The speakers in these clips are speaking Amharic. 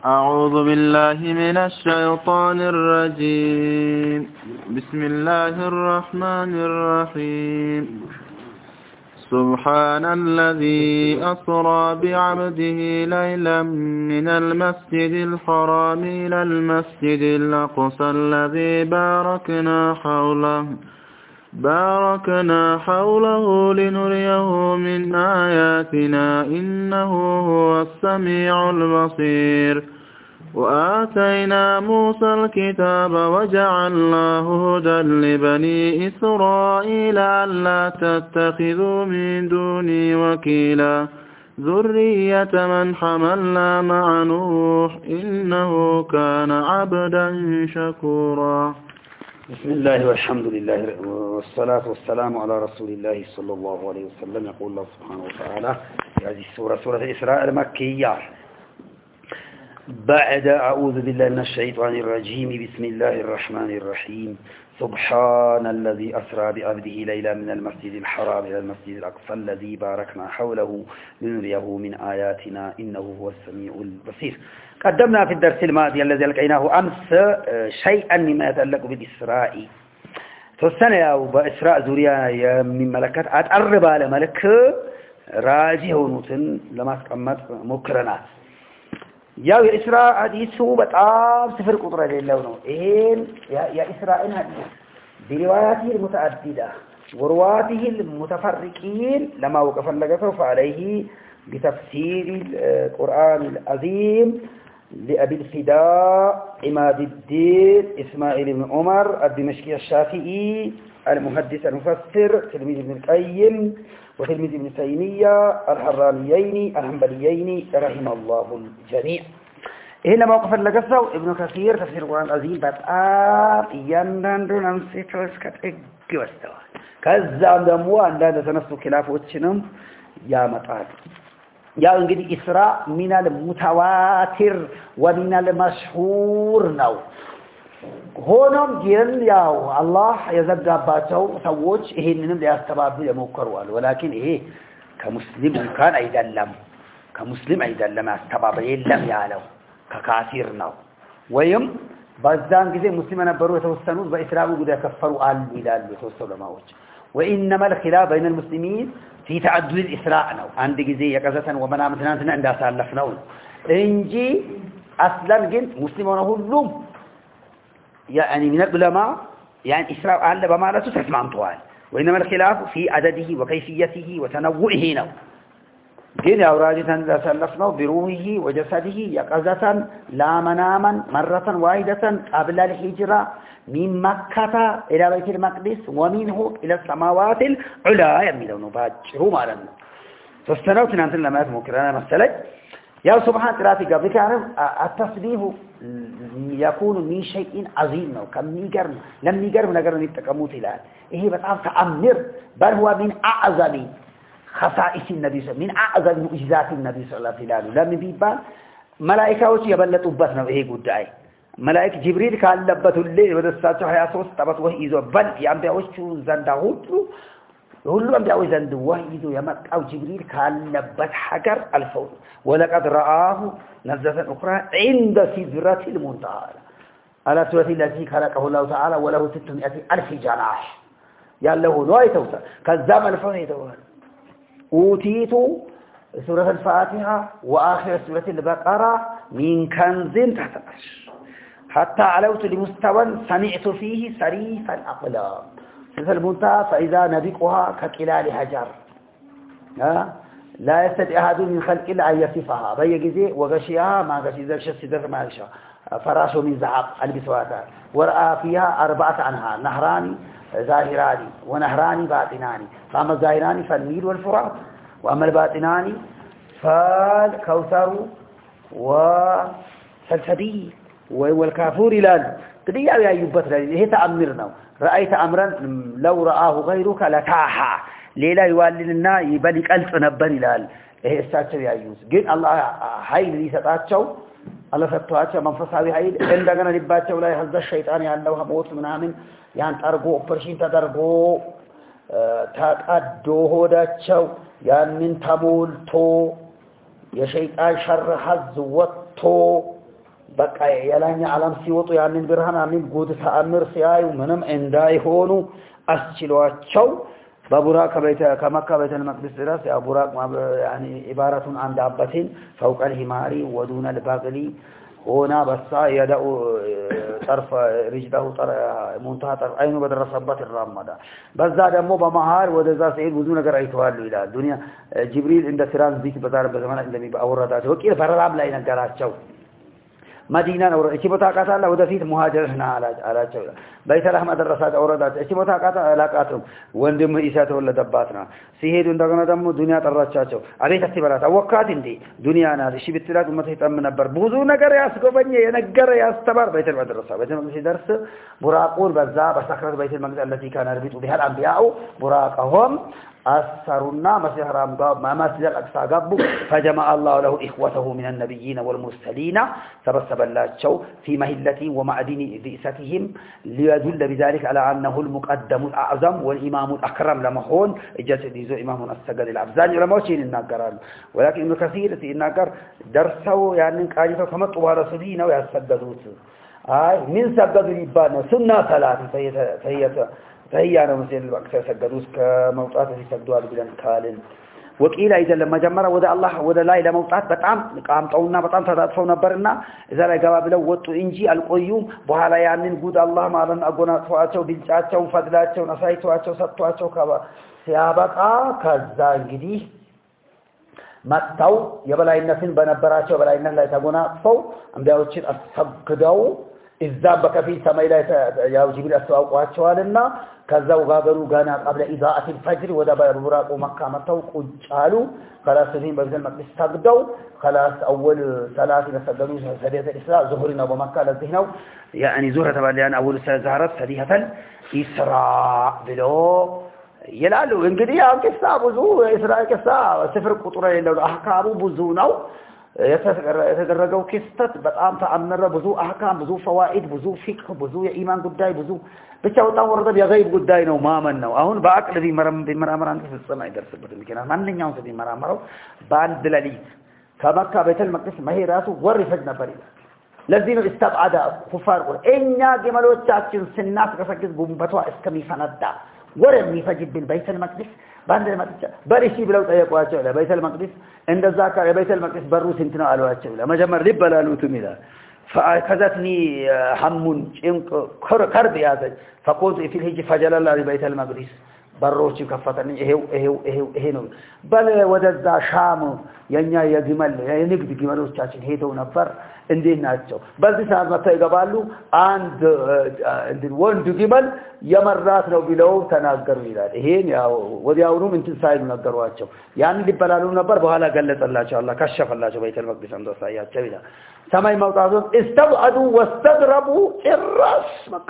أعوذ بالله من الشيطان الرجيم بسم الله الرحمن الرحيم سبحان الذي أسرى بعبده ليلا من المسجد الحرام إلى المسجد الأقصى الذي باركنا حوله لنريه من آياتنا إنه هو السميع البصير وآتينا موسى الكتاب وجعلناه هدى لبني إسرائيل ألا تتخذوا من دوني وكيلا ذرية من حملنا مع نوح إنه كان عبدا شكورا. بسم الله والحمد لله والصلاة والسلام على رسول الله صلى الله عليه وسلم. يقول الله سبحانه وتعالى في هذه السورة سورة الإسراء المكية بعد أعوذ بالله من الشيطان الرجيم بسم الله الرحمن الرحيم سبحان الذي أسرى بعبده ليلا من المسجد الحرام إلى المسجد الأقصى الذي باركنا حوله لنريه من آياتنا إنه هو السميع البصير. قدمنا في الدرس الماضي الذي لقيناه أمس شيئا مما يتعلق بالإسراء توسنا يا بإسراء زوريا من ملكات أتقرب على ملك راجي هونوتن لما تقمت مكرنات يا إسراء حديثه بتعب سفر قطرة لله إيه يا إسراء حديث برواياته المتعددة ورواته المتفرقين لما وقف لقفه فعليه بتفسير القرآن العظيم لأبي الفداء عماد الدين إسماعيل بن عمر الدمشقي الشافعي المحدث المفسر تلميذ ابن القيم وتلميذ ابن تيمية الحرانيين الحنبليين رحم الله الجميع. هنا موقف اللقصة ابن كثير تفسير القرآن العظيم بتقاب يندن نمسيتوس كتقي واستوى كذا دموا عندنا تنسو خلاف وتشنم يا مطال يا انجدي إسراء من المتواتر ومن المشهور نو ሆኖም ግን ያው አላህ የዘጋባቸው ሰዎች ይሄንንም ሊያስተባብሉ የሞከሩዋል ወላኪን ይሄ ከሙስሊም እንኳን አይደለም አስተባባሪ የለም ያለው ከካፊር ነው ወይም በዛን ጊዜ ሙስሊም ነበሩ የተወሰኑ በእስላሙ ጉዳይ ከፈሩ አሉ ይላሉ የተወሰኑ ለማዎች وانما الخلاف بين المسلمين في تعدد الاسراء ነው አንድ ጊዜ የቀዘተን ወመናም ትናንትና እንዳሳለፍነው እንጂ አስለን ግን ሙስሊም ሆነ ሁሉም يعني من العلماء يعني إسراء على بمالته تسمعون طوال وإنما الخلاف في عدده وكيفيته وتنوعه نو جين أوراجة سلفنا بروحه وجسده يقظة لا مناما مرة واحدة قبل الهجرة من مكة إلى بيت المقدس ومنه إلى السماوات العلى يميلون باجروا مالنا فاستنوت نانتن لما يتمكرنا مسألة يا سبحان تراتي قبل كارم التصديق يكون من شيء عظيم أو كم يجرم لم يجرم نجرم التكموت الآن إيه بتعرف تأمر بل هو من أعظم خصائص النبي صلى الله عليه وسلم من أعظم معجزات النبي صلى الله عليه وسلم لم يبان ملائكة وش يبلت أبتنا وإيه قد عي ملائكة جبريل كان لبته الليل ودرساته حياة صوت تبت وهي إذا بل يعمل وش زندهوت ሁሉ አንዳው ዘንድ ወህይዶ የመጣው ጅብሪል ካለበት ሀገር አልፈው ወለቀድ ረአሁ ነዘተ ኡኽራ عند سدرة المنتهى على سورة التي خلقه الله تعالى وله 600,000 جناح ያለው ነው አይተውታ ከዛም አልፈው ይተዋል ኡቲቱ سورة الفاتحة واخر سورة البقرة من كنز تحتش حتى علوت لمستوى سمعت فيه صريف الاقلام المنتهى فإذا نبقها ككلال حجر لا يستطيع أحد من خلق إلا أن يصفها بيجزي وغشيها ما غشي ذا الشمس در ما غشا فراش من ذهب البسواتا ورأى فيها 4 أنهار نهران ظاهران ونهران باطنان فأما الظاهران فالنيل والفرات وأما الباطنان فالكوثر وسلسبيل والكافور إلى قد يأيوبت هي تأمرنا رأيت أمرا لو رآه غيرك لتاحا ليلا يواللنا يبني قلت نبن إلال إيه استاتشو يأيوز قل الله حيل لي ستاتشو الله ستاتشو منفصاوي حيل عندنا لباتشو لا يهز الشيطان يعلوها موت من آمن يعني ترقو أبرشين تدرقو تاقدو هوداتشو يعني من تبولتو يا شيطان شر حز وطو بقى يلاني عالم سيوطو يعني برهان عمين قود تأمر سيايو منم انداي هونو أسجلواتشو ببراك بيت كمكة بيت المقدس راس يا براك يعني عبارة عن دابتين فوق الهماري ودون الباغلي هنا بس يدعو طرف رجله منتهى طرف عينه بدرسبات الرمادة بس ذا دمو بمهار وذا سعيد بدون نجر أيتوالو إلى الدنيا جبريل عند سيران ذيك بزار بزمان عندما بأورداته وكيل فرام لا ينقرأ مدينة أورد إيش بتاعك الله وده فيه مهاجر هنا على جوله بيت الله مدرسات أوردات إيش بتاعك علاقاتهم وندم إيشات ولا دباتنا سيهد وندقنا دم دنيا ترى عليه تكتبرات أوقات إندي دنيا أنا إيش بتلات وما تهتم من البر بوزو نجار ياسكو بني نجار ياستبار بيت المدرسة بيت المدرسة درس براقون بزا بسكرت بيت المدرسة التي كان يربط بها الأنبياء براقهم أسرنا مسيح رامقاب ما مسجد الأقصى قبو فجمع الله له إخوته من النبيين والمرسلين تبسب الله شو في مهلة ومعدن بئستهم ليدل بذلك على أنه المقدم الأعظم والإمام الأكرم لمحون جسد يزو إمام السجد الأفزان لما وشين الناقران ولكن ابن كثير الناقر درسوا يعني قاعدة كما طوال سدين ويسجدوت من سجد ربنا سنة ثلاثة فهي أنا مثل الوقت سجدوس كموطات يسجدوا بلان كالن وقيل إذا لما جمر ودا الله ودا لا إلى موطات بطعم قام طونا بطعم تدافعوا نبرنا إذا لا جواب له وطو إنجي القيوم بحالا يعني نقول الله ما لن أقونا تواتشوا بنتاتشوا فضلاتشوا نصايتواتشوا سطواتشوا كبا سيابقا كذا جدي متو يبلا النسين بنبراتشوا بلا إن لا يتقونا فو أم بيوتشين أسحقدوا إذاب بكفي سماي لا يا جبريل أسواقواتشوا لنا كذا وغابروا غانا قبل إضاءة الفجر ودا براق ومكة متو قالوا خلاص سنين ببيت المقدس سجدوا خلاص أول ثلاثة سجدوا سدية الإسراء ظهرنا ومكة لذهنوا يعني زهرة تباليان أول زهرت سدية الإسراء بلو يلالو انقدي يا كسا بزو إسراء كسا سفر قطرة لو أحكامه بزوناو يتدرجوا كستت بطعم تأمر بزو أحكام بزو فوائد بزو فقه بزو إيمان قداي بزو بتشاو تورد بيغيب قداي نو ما من نو أهون باك الذي بمرامر أنت في السماء درس بدل كنا من نياو سدي مرامرو بان دلالي كمكة بيت المقدس ما هي راسه ورفجنا بريد الذين استبعد كفار إنيا جمالو تشاكين سناس كسكت بومبتوا اسكمي فندا ورم يفجد بالبيت المقدس باند المقدس بريشي بلو تيقواچو لا بيت المقدس عند الزكاه بيت المقدس برو سنتنا علواچو لا مجمر لبلالوت ميلا فاخذتني هم ጭንቅ ከርብ ያዘኝ فقلت في الهج فجل الله بيت المقدس በሮች ከፈተኝ ይሄ ነው በለ ወደዛ ሻም የኛ የግመል የንግድ ግመሎቻችን ሄደው ነበር እንዴት ናቸው በዚህ ሰዓት መጥተው ይገባሉ አንድ ወንድ ግመል የመራት ነው ብለው ተናገሩ ይላል ይሄን ያው ወዲያውኑ እንትን ሳይሉ ነገሯቸው ያን ሊበላሉ ነበር በኋላ ገለጸላቸው አላህ ከሸፈላቸው በይተል መቅደስ እንደሳያቸው ይላል ሰማይ መውጣቱን استبعدوا واستغربوا الراس መካ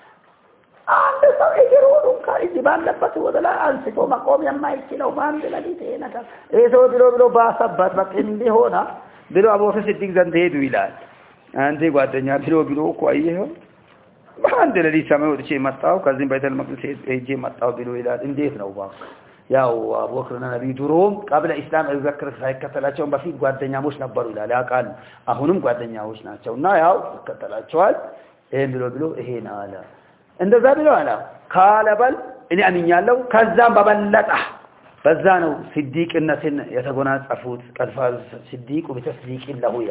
አንድ ሰው እየሮጡ ከዚህ ባለበት ወደ ላይ አንስቶ መቆም የማይችለው ባንድ ለሊት ይሄ ነገር እሰው ብሎ ባሰባት በቃ እንዲሆና ብሎ አቡበክር ሲዲቅ ዘንድ ሄዱ ይላል አንዴ ጓደኛ ብሎ እኮ አይሄው ባንድ ለሊት ሰማይ ወጥቼ መጣው ከዚህ በይተል መቅደስ ሄጄ መጣው ብሎ ይላል እንዴት ነው ባክ ያው አቡበክርና ነብዩ ድሮም ቀብለ እስላም እዘክር ሳይከተላቸው በፊት ጓደኛሞች ነበሩ ይላል ያቃል አሁንም ጓደኛሞች ናቸውና ያው ከተላቸዋል ይሄን ብሎ ይሄን አለ እንደዛ ብሎ አላ ካለበል እኔ አምኛለሁ ከዛም በበለጠ በዛ ነው ሲዲቅነትን የተጎናጸፉት ቀልፋ ሲዲቁ በተስዲቅ ለሁያ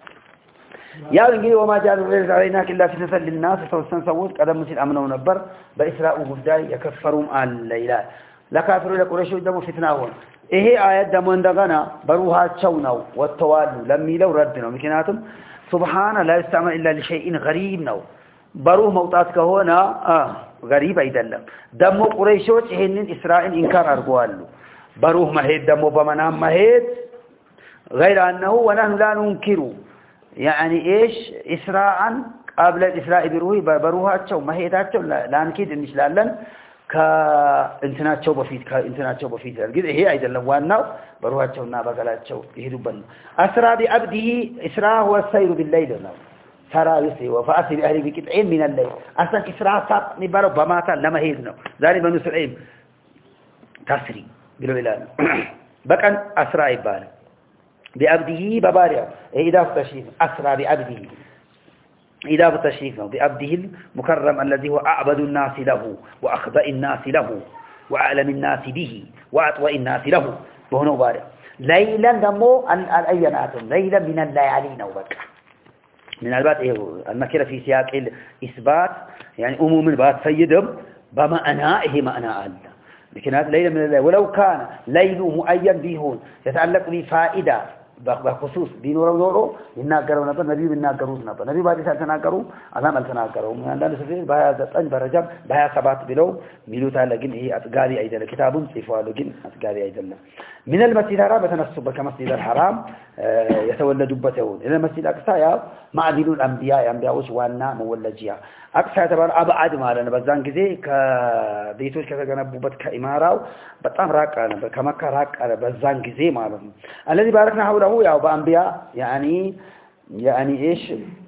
ያው እንግዲህ ወማጃሉ ረዛይና ከላ ፍተል الناس ተወሰን ሰዎች ቀደም ሲል አምነው ነበር በእስራኡ ጉዳይ የከፈሩም አለ ይላል ለካፍሩ ለቁረይሾች ደግሞ ፍትና ሆነ ይሄ አያት ደግሞ እንደገና በሩሃቸው ነው ወጥተዋል ለሚለው ረድ ነው ምክንያቱም ሱብሃነ ላ ይስተማ ኢላ ለሸይء غريب ነው በሩህ መውጣት ከሆነ غريب አይደለም ደግሞ ቁረይሾች ይሄንን እስራኤል ኢንካር አድርገዋል በሩህ መሄድ ደግሞ በመናም መሄድ غير انه ونحن لا ننكر يعني ايش اسراء قبل الاسراء بروحቸው መሄዳቸው ላንኪድ እንችላለን ከእንትናቸው በፊት ግን ይሄ አይደለም ዋናው በሩሃቸውና በገላቸው ይሄዱበት አስራ ቢአብዲሂ እስራ هو السير بالليل ነው سرايسي وفاسي باهلي بقطعين من الليل اصلا اسراء صار የሚባለው በማታ ለመሄድ ነው ዛሬ በኑ ስዒም ታስሪ ብሎ ይላል በቀን አስራ ይባላል بأبده ببارع إذا فتشيف أسرى بأبده إضافة تشريف بأبده المكرم الذي هو أعبد الناس له وأخبأ الناس له وأعلم الناس به وأطوأ الناس له بهنا بارك ليلا دمو الأينات ليلا من الليالين وبك من البات النكرة في سياق الإثبات يعني أموم البات سيدهم بمعنى معنى الله لكن هذا ليلا من الليل ولو كان ليل مؤين بهون يتعلق بفائدة بخصوص بينورو نورو يناغرو نبر نبي بيناغرو نبر نبي بعد سالتناغرو አዛም አልተናገሩም አንዳንድ ሰፊ በ29 በረጃም በ27 ብለው ሚሉት አለ ግን ይሄ አጥጋቢ አይደለም ኪታቡን ጽፏል ግን አጥጋቢ አይደለም من المسجد الحرام بتنسب كمسجد الحرام يتولدوበት ይሁን الى المسجد الاقصى ያ ማዕዲሉ الانبياء የአንቢያዎች ዋና መወለጂያ አቅሳ የተባለ አብዓድ ማለት ነው በዛን ጊዜ ከቤቶች ከተገነቡበት ከኢማራው በጣም ራቅ ነበር ከመካ ራቅ በዛን ጊዜ ማለት ነው الذي باركنا حوله ያው በአንቢያ يعني ايش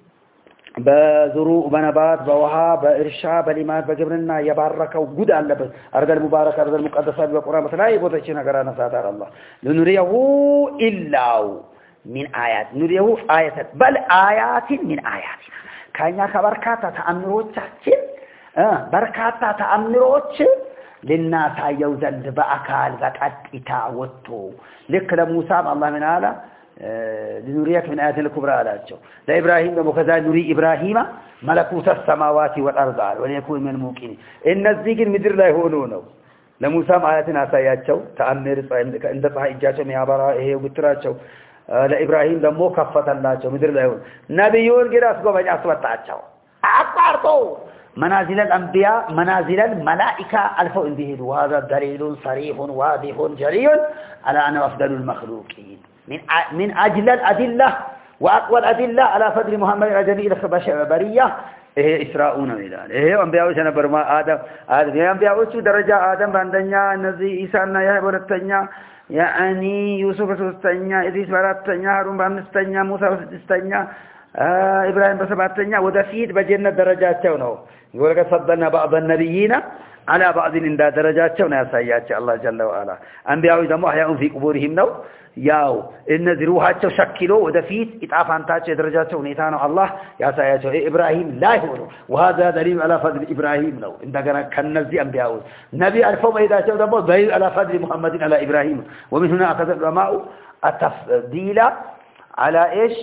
بزروع بنبات بوها بإرشاء بليمات بجبرنا يباركوا جود على أرض المباركة أرض المقدسة بالقرآن مثلا يبغى تشينا قرانا ساتر الله لنريه إلا من آيات نريه آيات بل آيات من آياتنا كأنها كبركات تأمروت شيء بركات تأمروت للناس يوزن بأكال ذات إتاوتو لك لموسى الله من آله لنريك من آيات الكبرى على الجو لإبراهيم وكذا نري إبراهيم ملكوت السماوات والأرض وليكون من الموقنين إن الزيق المدر لا يهونونه لموسى آياتنا سياتشو تأمر عند صحيح إجاشو ميابرا إيه وبتراتشو لإبراهيم لمو كفة الله مدر لا يهون نبيون قراس قوم أسوات تاتشو أكبرتو منازل الأنبياء منازل الملائكة ألفوا انبهد وهذا دليل صريح واضح جلي على أنه أفضل المخلوقين من أجل الأدلة وأقوى الأدلة على فضل محمد الجميل البرية إيه إسراؤون ميلان إيه أنبياء وشنا برما آدم أنبياء وشو درجة آدم بندنيا نزي إيسان يا برتنيا يعني يوسف سستنيا إدريس برتنيا هارون بامستنيا موسى سستنيا إبراهيم بسبتنيا ودفيد بجنة درجات تونو يقول لك فضلنا بعض النبيين على بعض من درجات تونو يا سيدي الله جل وعلا أنبياء إذا ما أحياهم في قبورهم نو ያው እነዚህ ሩሃቸው ሸክሎ ወደፊት ኢጣፋንታቸው ደረጃቸው ሁኔታው አላህ ያሳያቸው ኢብራሂም ላይ ሆኖ وهذا دليل على فضل ابراهيم ነው እንደገና ከነዚህ አንቢያው ነብይ አልፈው መሄዳቸው ደግሞ دليل على فضل محمد على ابراهيم ومن هنا اخذ العلماء التفضيل على ايش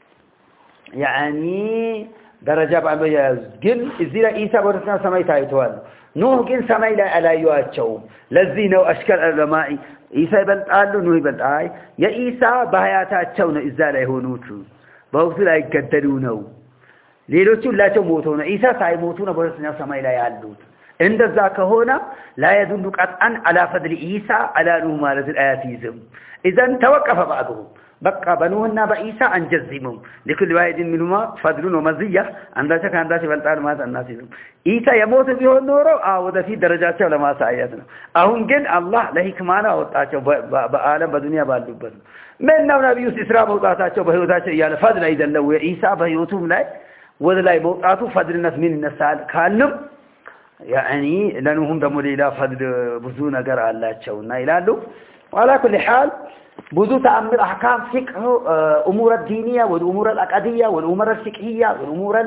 يعني درجه በአንቢያ ግን እዚህ ላይ ኢሳ ወደና ሰማይ ታይቷል ኖህ ግን ሰማይ ላይ አላዩአቸው ለዚህ ነው አሽከር ዑለማኢ ኢሳ ይበልጣሉ ኖህ ይበልጣይ የኢሳ በሐያታቸው ነው እዛ ላይ ሆኑት በወቅቱ ላይ ገደሉ ነው ሌሎቹ ሁላቸው ሞተው ነው ኢሳ ሳይሞቱ ነው በረስኛ ሰማይ ላይ ያሉት እንደዛ ከሆነ لا يدل قطعا على فضل عيسى على نوح ማለት الآيات ይዘም اذا توقف بعضهم بقى بنوهنا بإيسى أنجزمهم لكل واحد منهما فضل ومزية عندك عندك بلطان ما الناس إيسى يموت به النور وده في درجات علماء سعياتنا أهم جن الله لهكمانا وطاچو بعالم بدنيا بالدبر من نو نبي إسراء موطاچو بهيوتاچو ياله فضل ايدن لو عيسى بهيوتهم لا وذ لا موطاتو فضل الناس من الناس كانم يعني لانهم دمو ليلا فضل ብዙ ነገር አላቸውና ይላሉ وعلى كل حال بذو تأمر أحكام فقه أمور الدينية والأمور الأقدية والأمور الفقهية والأمور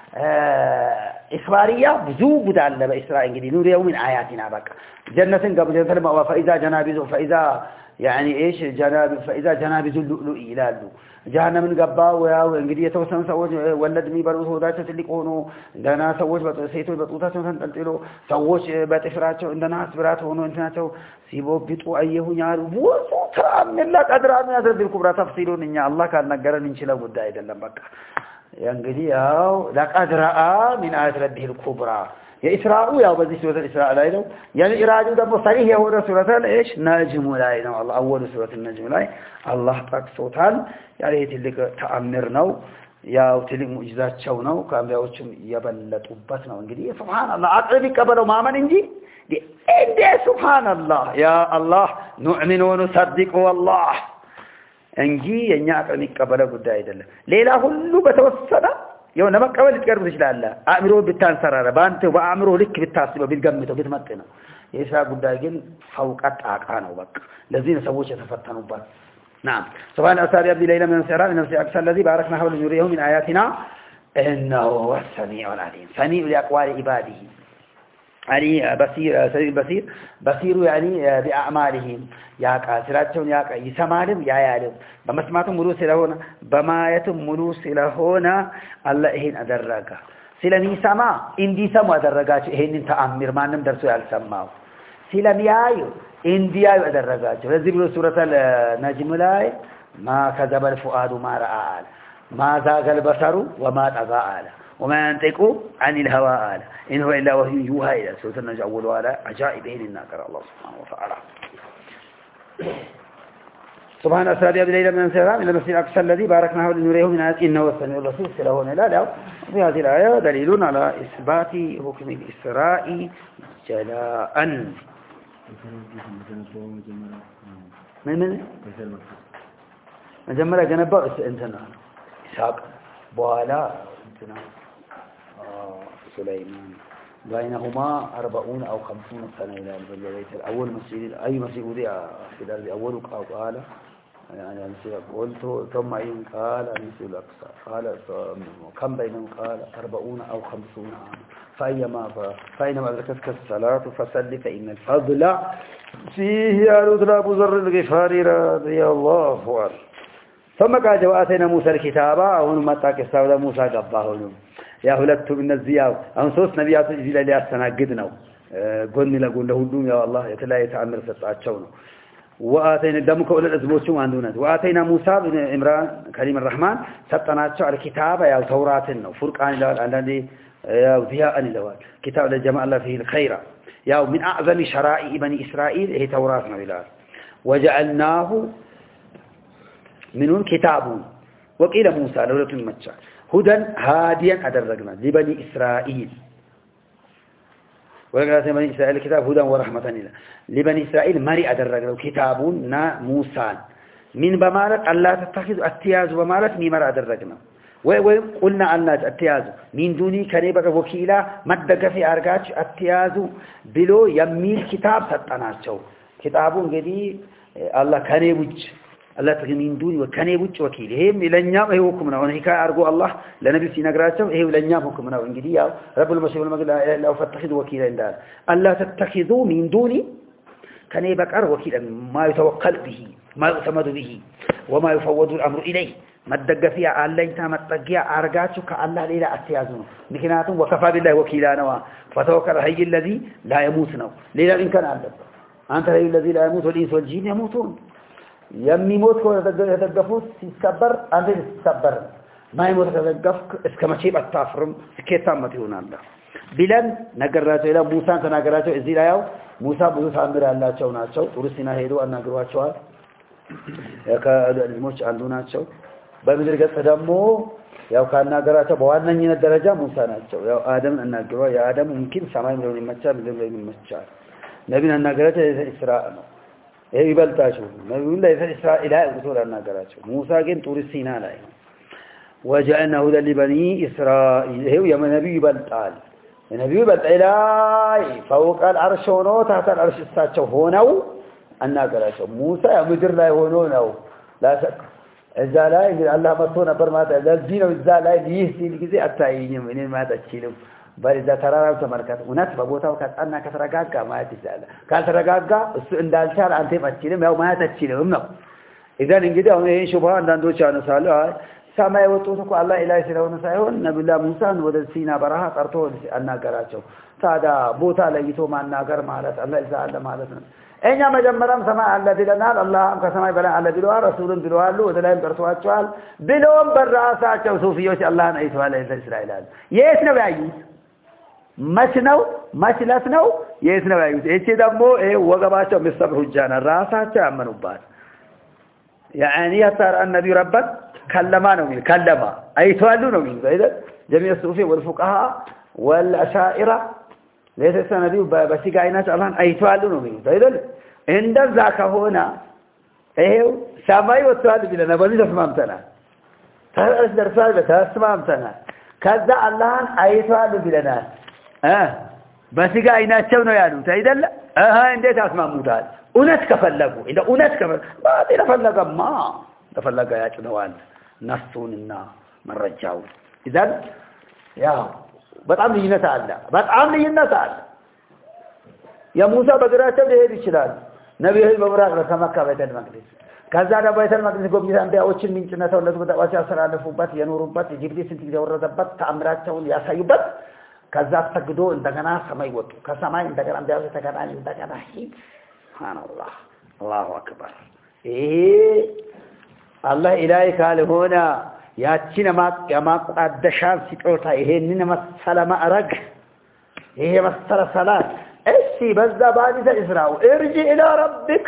الإخبارية بذو بدال بإسرائيل قد نور يوم من آياتنا بك جنة قبل جنة فإذا جنابز فإذا يعني إيش جناب فإذا جنابز اللؤلؤ إلى اللؤلؤ جهنم قبا وانجدي يتوسن سوج ولد ميبروس وداچ تلق ሆኖ እንደና ሰዎች በሴቶች በጡታቸው ተንጠልጥሎ ሰዎች በጥፍራቸው እንደና አስብራት ሆኖ እንትናቸው ሲቦብጡ አየሁኝ አሉ ወጡ ተአምላ ቀድራኑ ያዘብል ኩብራ ተፍሲሉን እኛ አላህ ካልነገረን እንችለው ጉዳይ አይደለም በቃ እንግዲህ ያው ለቀድራአ ሚን አያት ረቢል ኩብራ የኢስራኡ ያው በዚህ ሱረተ ኢስራ ላይ ነው የኢራጁ ደግሞ ሰሪህ የሆነ ሱረተ እሺ ነጅሙ ላይ ነው አላህ አወሉ ሱረተ ነጅሙ ላይ አላህ ጠቅሶታል ያለ ትልቅ ተአምር ነው ያው ትልቅ ሙዕጂዛቸው ነው ከአንቢያዎችም የበለጡበት ነው እንግዲህ ሱብሃንአላህ አጥሪ ቀበለው ማመን እንጂ እንደ ሱብሃንአላህ ያ አላህ ኑእሚኑ ወንሰድቁ والله እንጂ የኛ አጥሪ ቀበለው ጉዳይ አይደለም ሌላ ሁሉ በተወሰነ يو نما قبل تقرب تشلاله አእምሮ ብታንሰራራ ባንተ በአእምሮ ልክ ብታስበው ቢልገምተው ብትመጥነው የኢሳ ጉዳይ ግን ፈውቀት አቃ ነው በቃ ለዚህ ነው ሰዎች የተፈተኑበት نعم سبحان الله عبد ليلى من سرى من نفس اكثر الذي باركنا حول نوريه من اياتنا إنه هو السميع العليم سميع لأقوال عباده يعني بصير يعني بأعمالهم يا كاسراتهم يا يسمعهم يا يعلم بمسمعهم ملوس لهونا بمايتهم ملوس لهونا الله إهين أدرجا سلني سما إندي سما أدرجا إهين تأمير ما نم درسوا على سماو سلني آيو إندي آيو أدرجا رزق سورة النجم لاي ما كذب الفؤاد ما رأى ما زاغ البصر وما طغى وما ينطق عن الهوى إن هو إلا وحي يوحى إلى سورة النجم أولها على عجائب الناكر الله سبحانه وتعالى سبحان أسرى بليلة من السلام إلى المسجد الأقصى الذي باركناه لنريه من آياته إنه السميع البصير سلهون لا في هذه الآية دليل على إثبات حكم الإسراء جلاء من مجمرة جنبه انتنا إسحاق بوالا انتنا سليمان بينهما 40 أو 50 سنة إلى البيت الأول مسجد أي مسجد وضع في الأرض أول قال يعني المسجد قلت ثم أين قال المسجد الأقصى قال كم بينهم قال 40 أو 50 عام فأينما أدركتك الصلاة فصل فإن الفضل فيه يا رجل أبو ذر الغفاري رضي الله عنه ثم قال وآتينا موسى الكتاب أهون ما تاكسا موسى قباه يا هلتم من الزياو أهون سوس نبيات إجيلا لأستناقدنا قلني لقول له الدوم يا الله يتلا يتعمر ستعاتشونه وآتينا الدمك أولى الأزبوتشم عندنا وآتينا موسى بن عمران كريم الرحمن ستناتشو على كتاب يا توراتنا وفرقان الذي يا ضياء للوال كتاب للجماعة الله فيه الخير يا من أعظم شرائع بني إسرائيل هي توراتنا بالله وجعلناه منون كتاب وقيل موسى لولة المتشى هدى هاديا أدرجنا لبني إسرائيل ولكن بني إسرائيل كتاب هدى ورحمة لبني إسرائيل مري أدرجنا كتابنا موسى من بمالة الله تتخذ اتياز بمالة ميمر أدرجنا وقلنا أن اتياز من دوني كنيبك وكيلا مدك في أرقاش اتياز بلو يميل كتاب ستناشو كتابون قدي الله كنيبوش الله تغمين دوني وكنيبوش وكيل هم لنيام هي حكمنا ونحكا أرجو الله لنبي سيناقراتهم هي لنيام حكمنا وإنجدي رب المسيح والمجد لا فتخذوا وكيلا إندار الله تتخذوا من دوني كنيبك أر وكيلا ما يتوكل به ما يعتمد به وما يفوض الأمر إليه مدق فيها الله يتمتقيا أرجاتك الله ليلا أتيازون مكناتهم وكفى بالله وكيلانا فتوكل هي الذي لا يموتنا ليلا إن كان عندك أنت هي الذي لا يموت والإنس والجين يموتون يمي موت كون يتدقفوت سيتكبر أنت تتكبر ما يموت يتدقفك اسكما شيء التافرم سكيتا متيون الله بلن نقراته إلى موسى تنقراته إزيلا يو موسى بذوث عمر الله شو ناتشو ورسينا هيدو أن نقروا يكا الموش عندنا شو بمدر قد دمو ያው ካናገራቸው በዋነኝነት ደረጃ ሙሳ ናቸው ያው አደም እናገረው ያ አደም ممكن ሰማይ ምድር ይመቻል ምድር ላይ ይመቻል ነብዩን አናገራቸው ኢስራእ ነው ይሄ ይበልጣቸው ነብዩን ላይ ኢስራእ ላይ ወጥቶ አናገራቸው ሙሳ ግን ጡር ሲና ላይ ነው وجعلنا هدى لبني إسرائيل ይሄው የነብዩ ይበልጣል የነብዩ ይበልጣል فوق العرش ሆኖ ታታ العرش እሳቸው ሆነው አናገራቸው ሙሳ ምድር ላይ ሆኖ ነው ላሰቅ እዛ ላይ እንግዲህ አላህ መጥቶ ነበር ማለት ለዚህ ነው እዛ ላይ ይህ ሲል ጊዜ አታይኝም እኔ ማለት አችልም በዛ ተራራው ተመልከት እውነት በቦታው ከጻና ከተረጋጋ ማለት ይችላል ካልተረጋጋ እሱ እንዳልቻለ አንተ አችልም ያው ማለት አችልም ነው ኢዳን እንግዲህ አሁን ይሄን ሹብሃ አንዳንዶች ያነሳሉ ሰማይ ወጥቶ እኮ አላህ ኢላሂ ስለሆነ ሳይሆን ነብዩላ ሙሳን ወደ ሲና በረሃ ጠርቶ አናገራቸው ታዲያ ቦታ ለይቶ ማናገር ማለት አላህ ኢዛ አለ ማለት ነው እኛ መጀመሪያም ሰማይ አለ ብለናል አላህም ከሰማይ በላይ አለ ብለዋል ረሱልን ብለዋል ወደላይም ጠርቷቸዋል ብሎም በራሳቸው ሱፊዮች አላህን አይተዋል እስራኤል የት ነው ያዩት መች ነው መችለት ነው የት ነው ያዩት እቺ ደግሞ ወገባቸው መስጠት ሁጃና ራሳቸው ያመኑባት يعني يثار النبي ربك كلما ነው የሚል كلما አይተዋሉ ነው የሚል አይደል جميع الصوفيه والفقهاء والاشاعره ليس النبي በሲጋ አይናቸው አላህን አይተዋሉ ነው የሚል አይደል እንደዛ ከሆነ ይሄው ሰማይ ወጥቷል ብለና በዚህ ተስማምተናል ታዲያ ደርሷል ተስማምተናል ከዛ አላህን አይተዋሉ ብለናል በሲጋ አይናቸው ነው ያሉት አይደል እንዴት አስማሙታል እውነት ከፈለጉ እንደ እውነት ባጤ ለፈለገማ ተፈለጋ ያጭነዋል ነፍሱንና መረጃው إذن ያው በጣም ልዩነት አለ የሙሳ በግራቸው ሊሄድ ይችላል ነብዩ በመራቅ ከመካ ቤተል መቅደስ ከዛ ደግሞ ቤተል መቅደስ ጎብኝታ አንቢያዎችን ምንጭነታው ለቱ በተባቻ ያስተላለፉበት የኖሩበት ጅብሪል ስንት ጊዜ ወረደበት ተአምራቸውን ያሳዩበት ከዛ ተግዶ እንደገና ሰማይ ወጡ ከሰማይ እንደገና አንቢያው ተገናኝ እንደገና ሂድ ሱብሃንአላህ አላሁ አክበር አላህ ኢላሂ ካልሆነ ያቺን የማቋደሻን ሲጦታ ይሄንን መሰለ ማዕረግ ይሄ መሰለ ሰላት እሺ በዛ ባዲተ እስራው እርጂ ኢላ ረብክ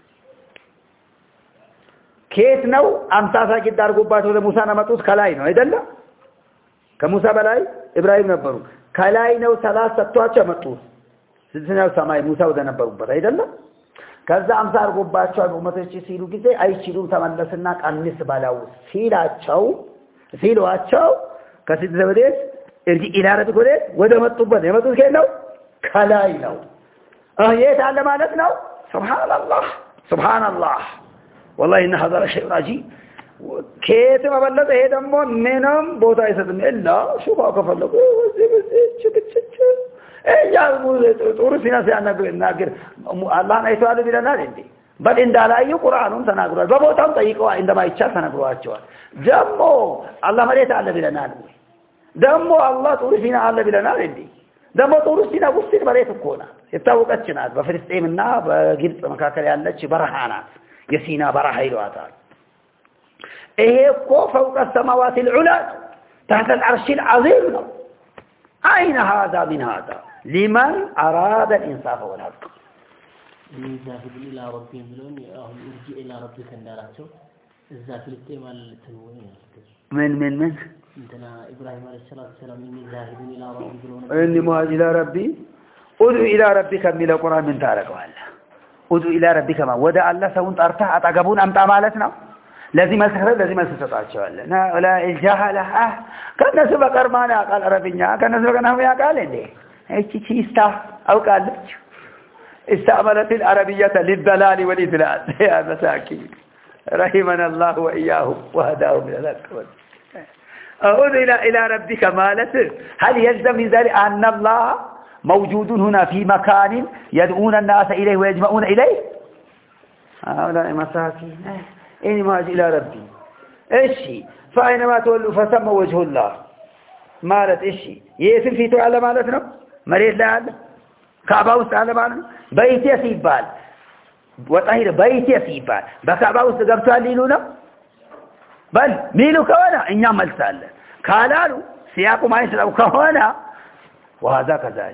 ከየት ነው አምሳሳ ቂዳርጉባቸው ለሙሳ ናመጡት ከላይ ነው አይደለ ከሙሳ በላይ ኢብራሂም ነበሩ ከላይ ነው ሰላት ሰጥቷቸው መጡት ስለዚህ ሰማይ ሙሳ ወደ ነበሩበት አይደለ ከዛ አምሳ አርጎባቸው ኡመቶች ሲሉ ጊዜ አይችሉም ተመለስና ቀንስ ባላው ሲሏቸው ከሲድረበደስ እርጂ ኢላ ረብክ ወደ መጡበት የመጡት ከየት ከላይ ነው የት አለ ማለት ነው ሱብሃንአላህ والله ان هذا شيء عجيب كيف ما بلغ ይሄ ደግሞ ምንም ቦታ አይሰጥም እላ ሹባ ከፈለጉ ያው ጦር ሲናስ ያናገር አላህን አይቷል ቢለናል እንዴ በል እንዳላዩ ቁርአኑን ተናግሯል በቦታው ጠይቀው እንደማይቻል ተናግሯቸዋል ደግሞ አላህ መሬት አለ ቢለናል ደግሞ አላህ ጦር ሲና አለ ቢለናል እንዴ ደግሞ ጦር ሲና ውስጥ መሬት እኮ ናት የታወቀች ናት በፍልስጤምና በግብጽ መካከል ያለች በረሃ ናት የሲና በረሃ ይሏታል ይሄ እኮ فوق السماوات العلى تحت العرش العظيم ነው اين هذا من هذا لمن اراد الانصاف والحق ذاهب الى ربهم لون اهل ارجع الى ربك እንዳላቸው እዛ ፍልስጤም ማለት ነው من انتنا ابراهيم عليه الصلاه والسلام اني ذاهب الى ربي ብሎነ اني مهاج الى ربي ادعو الى ربك የሚለው ቁርአን ምን ታረጋዋለህ ادعو الى ربك ما ወደ አላህ ሰውን ጠርተህ አጣገቡን አምጣ ማለት ነው ለዚህ መልስ ተጣጣቸዋለህ لا الجهله ከነሱ በቀር ማን ያውቃል አረብኛ ከነሱ በቀር ነው ያውቃል እንዴ እቺ እስታ አውቃለች استعملت العربيه للدلال والادلال يا مساكين رحمنا الله واياهم وهداهم الى الحق أعود إلى ربك مالت هل يلزم من ذلك أن الله موجود هنا في مكان يدعون الناس إليه ويجمعون إليه هؤلاء مساكين إني ما أجي إلى ربي إيشي فأينما تولوا فسمى وجه الله مالت إيشي يسم في تعالى مالتنا مريد لعالة كعبة وستعالى مالتنا بيت يسيبال وطهير بيت يسيبال بكعبة وستقبتوا الليلونا بل ميلو كوانا إن يعمل سالة قالوا سياقوا ما يسلوا كوانا وهذا كذلك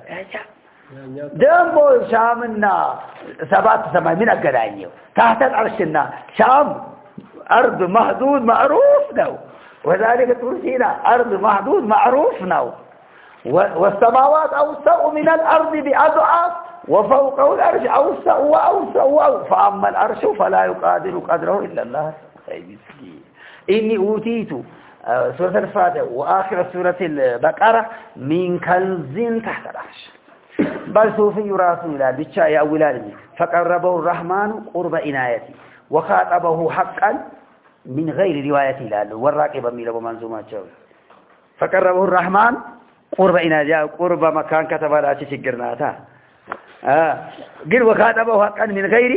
دمو شامنا سبات سماء من القرانيو تحت العرشنا شام أرض محدود معروف نو وذلك ترسينا أرض محدود معروف نو والسماوات أوسع من الأرض بأضعاف وفوقه الأرش أوسع وأوسع فأما الأرش فلا يقادر قدره إلا الله مسكين إني أوتيت سورة الفاتحة وآخر سورة البقرة من كنز تحت العرش بل صوفي راسه إلى بيتشا يا أولادي فقربه الرحمن قرب إنايتي وخاطبه حقا من غير رواية لاله والراقب ميله بمنظومات جوي فقربه الرحمن قرب إنايتي قرب مكان كتب لا تشجرناتا قل وخاطبه حقا من غير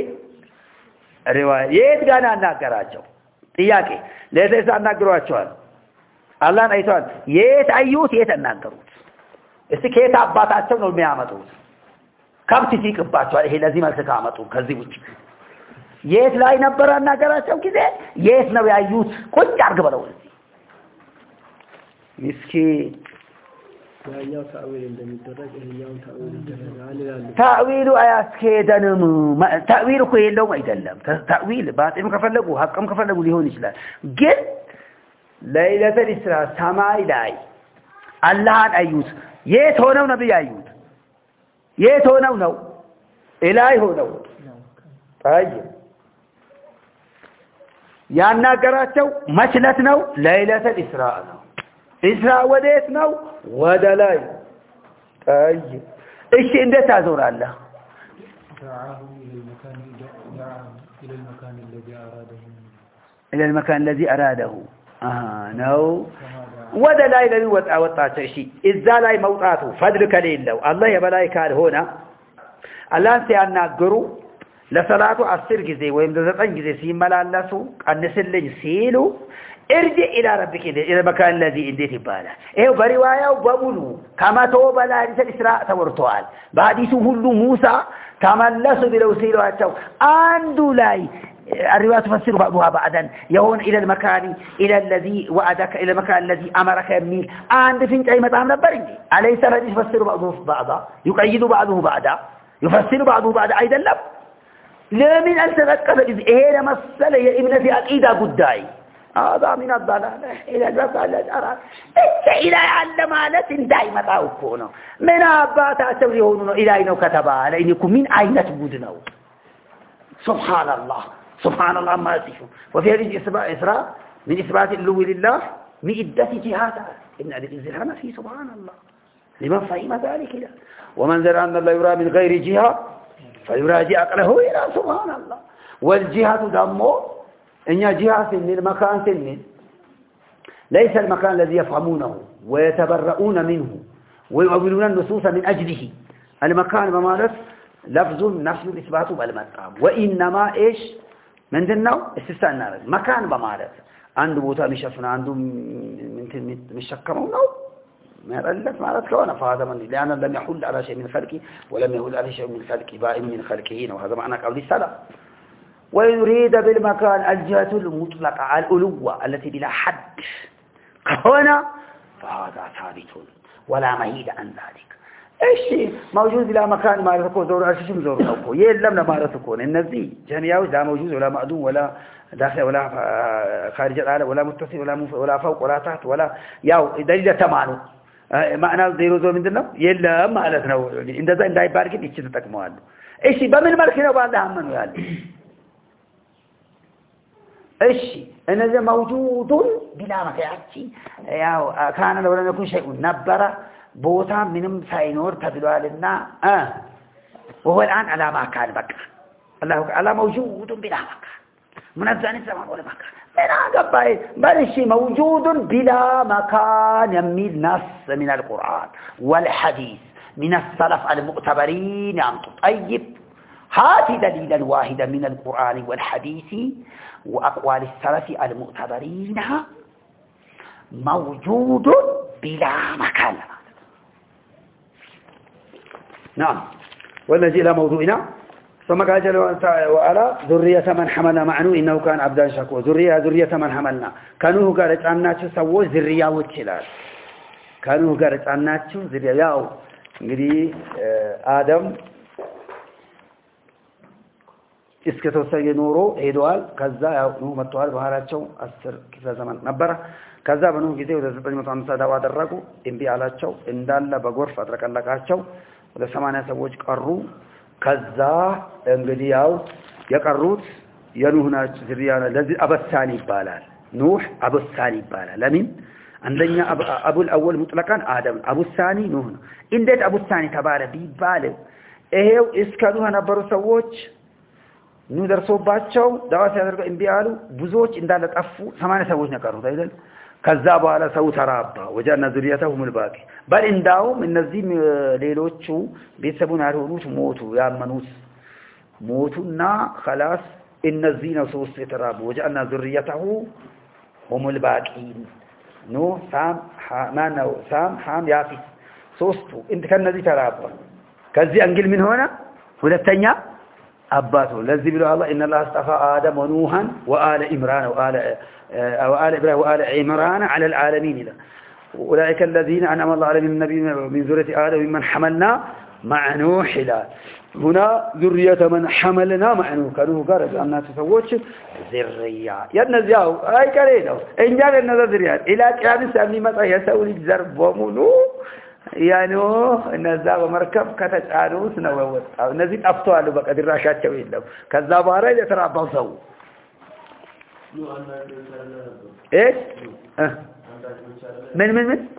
رواية يتقانا ناقراቸው ጥያቄ ለዚህ አናግሯቸዋል አላህን አይቷል የት አዩት የት አናገሩት እስቲ ከየት አባታቸው ነው የሚያመጡት ከብት ሲቅባቸዋል ይሄ ለዚህ መልስ ካመጡ ከዚህ ውጭ የት ላይ ነበር አናገራቸው ጊዜ የት ነው ያዩት ቁጭ አርግ በለው ምስኪን ያኛው ታዊል እንደሚደረግ ይሄኛው ታዊል ይደረጋል ይላል ታዊሉ አያስኬደንም ታዊል እኮ የለውም አይደለም ታዊል ባጥም ከፈለጉ ሐቅም ከፈለጉ ሊሆን ይችላል ግን ለይለተል ኢስራ ሰማይ ላይ አላህን አዩት የት ሆነው ነብይ አዩት የት ሆነው ነው ኢላይ ሆነው طيب ያናገራቸው መችለት ነው ለይለተል ኢስራ ነው ኢስራ ወዴት ነው ወደ ላይ طيب እሺ እንዴት ታዞራለህ إلى المكان الذي أراده ነው وده لا يلوي وطاته شيء إذا لا موطاته فضل كليله الله يبلاي كان هنا الله سيناغرو لصلاة 10 ጊዜ ወይም 9 ጊዜ ሲመላለሱ ቀንስልኝ ሲሉ ارجع الى ربك الى مكان الذي እንዴት ይባላል ይሄው በሪዋያው በሙሉ ከመቶ በላይ ኢስራእ ተወርቷል በሐዲሱ ሁሉ ሙሳ ተመለሱ ብለው ሲሏቸው አንዱ ላይ الرواية تفسر بعضها بعضا يهون إلى المكان إلى الذي وعدك إلى المكان الذي أمرك يميل عند فين أي مطعم نبرني أليس الذي يفسر بعضه بعضا يقيد بعضه بعضا يفسر بعضه بعضا أيضا لمن أن تذكر إيه لمسألة يا ابن في عقيدة قداي هذا من الضلال إلى المسألة أرى إلى علمانة دائما أكونه من أبات أتوريهون إلى أين كتبها لأنكم من أين تبودنه سبحان الله سبحان الله ما يصفون وفي هذه إسراء من إثبات اللو لله مئدة جهات ابن أبي الزرهان في سبحان الله لمن فهم ذلك لا ومن ذر أن الله يرى من غير جهة فيراجع أقله إلى سبحان الله والجهة دمه إن جهة من المكان سنين ليس المكان الذي يفهمونه ويتبرؤون منه ويؤولون النصوص من أجله المكان بمالت لفظ نفس الإثبات بالمقام وإنما إيش من ذنو استثناء النار مكان بمالت عنده بوتا مشفنا عنده مشكمه نو ما يرلت مالت كونه فهذا من لأن لم يحل على شيء من خلقه ولم يحل على شيء من خلقه بائن من خلقه وهذا معنى قول السلام ويريد بالمكان الجهة المطلقة الألوة التي بلا حد هنا فهذا ثابت ولا مهيد عن ذلك ايش موجود الى مكان ما يركو زور اشم زور اكو يلم ما رتكون النزي جميعه لا موجود ولا معدوم ولا داخل ولا خارج العالم ولا متصل ولا فوق ولا تحت ولا ياو دليل تمانو معنى زيرو زو ምንድነው የለም ማለት ነው እንደዛ እንዳይባል ግን እቺ ተጠቅመዋል እሺ በምን መልኩ ነው ባንዳ አመኑ ያለ እሺ እነዚህ موجودون بلا مكياچ ያው ካነ ለወለ ነው شيء ነበረ بوتا منهم ساينور تدلوالنا وهو الآن على مكان بقى الله على موجود بلا مكان منزل الزمان ولا مكان لا قبائل بل الشيء موجود بلا مكان يميل نص من القرآن والحديث من السلف المعتبرين عن طيب هاتي دليلا واحدا من القرآن والحديث وأقوال السلف المعتبرين موجود بلا مكان نعم والذي إلى موضوعنا ثم قال جل وعلا ذرية من حملنا معه إنه كان عبدا شكورا ذرية من حملنا كانوا قالت عناتشو سووا ذرية وكلال كانوا قالت عناتشو ذرية ياو እንግዲህ አደም እስከተወሰነ ኖሮ ሄደዋል ከዛ ያው ነው መጥተዋል በኋላቸው 10 ክፍለ ዘመን ነበር ከዛ በኖህ ጊዜ ወደ 950 ዳዋ አደረጉ እንቢ አላቸው እንዳለ በጎርፍ አጥረቀለቃቸው ወደ 80 ሰዎች ቀሩ ከዛ እንግዲህ ያው የቀሩት የኑህ ናቸው ዝርያ ለዚህ አበሳኒ ይባላል ኑህ አበሳኒ ይባላል ለምን አንደኛ አቡል አወል ሙጥለቃን አደም አቡሳኒ ኑህ ነው እንዴት አቡሳኒ ተባለ ቢባል ይሄው እስከ ኑህ ነበሩ ሰዎች ኑህ ደርሶባቸው ዳዋ ሲያደርጉ እንቢ አሉ ብዙዎች እንዳለ ጠፉ 80 ሰዎች ነቀሩት አይደል ከዛ በኋላ ሰው ተራባ ወጃና ذريته الباقي بل እንዳውም እነዚህ ሌሎቹ ቤተሰቡን ያልሆኑት ሞቱ ያመኑት ሞቱና خلاص እነዚህ ነው ሶስት የተራቡ ወጃና ذريته هم الباقين ኖህ ሳም ሃም ያፊት ሶስቱ እንት ከነዚህ ተራባ ከዚህ አንግል ምን ሆነ ሁለተኛ አባቱ ለዚህ ብሎ አላህ ان الله اصطفى ادم ونوحا وآل عمران وآل ابراهيم وآل عمران على العالمين اولئك الذين انعم الله عليهم من النبيين من ذرية آدم ومن حملنا مع نوح هنا ذرية من حملنا مع نوح كانوا قال الناس سووش ذرية ينزياو اي كريدو انجال النذر ذريات الى قيام السامي متى يسوي الزر بمنو ያኖ እነዛ በመርከብ ከተጫኑት ነው ወጣው እነዚህ ጠፍተዋል በቃ ድራሻቸው የለም ከዛ በኋላ የተራባው ሰው ምን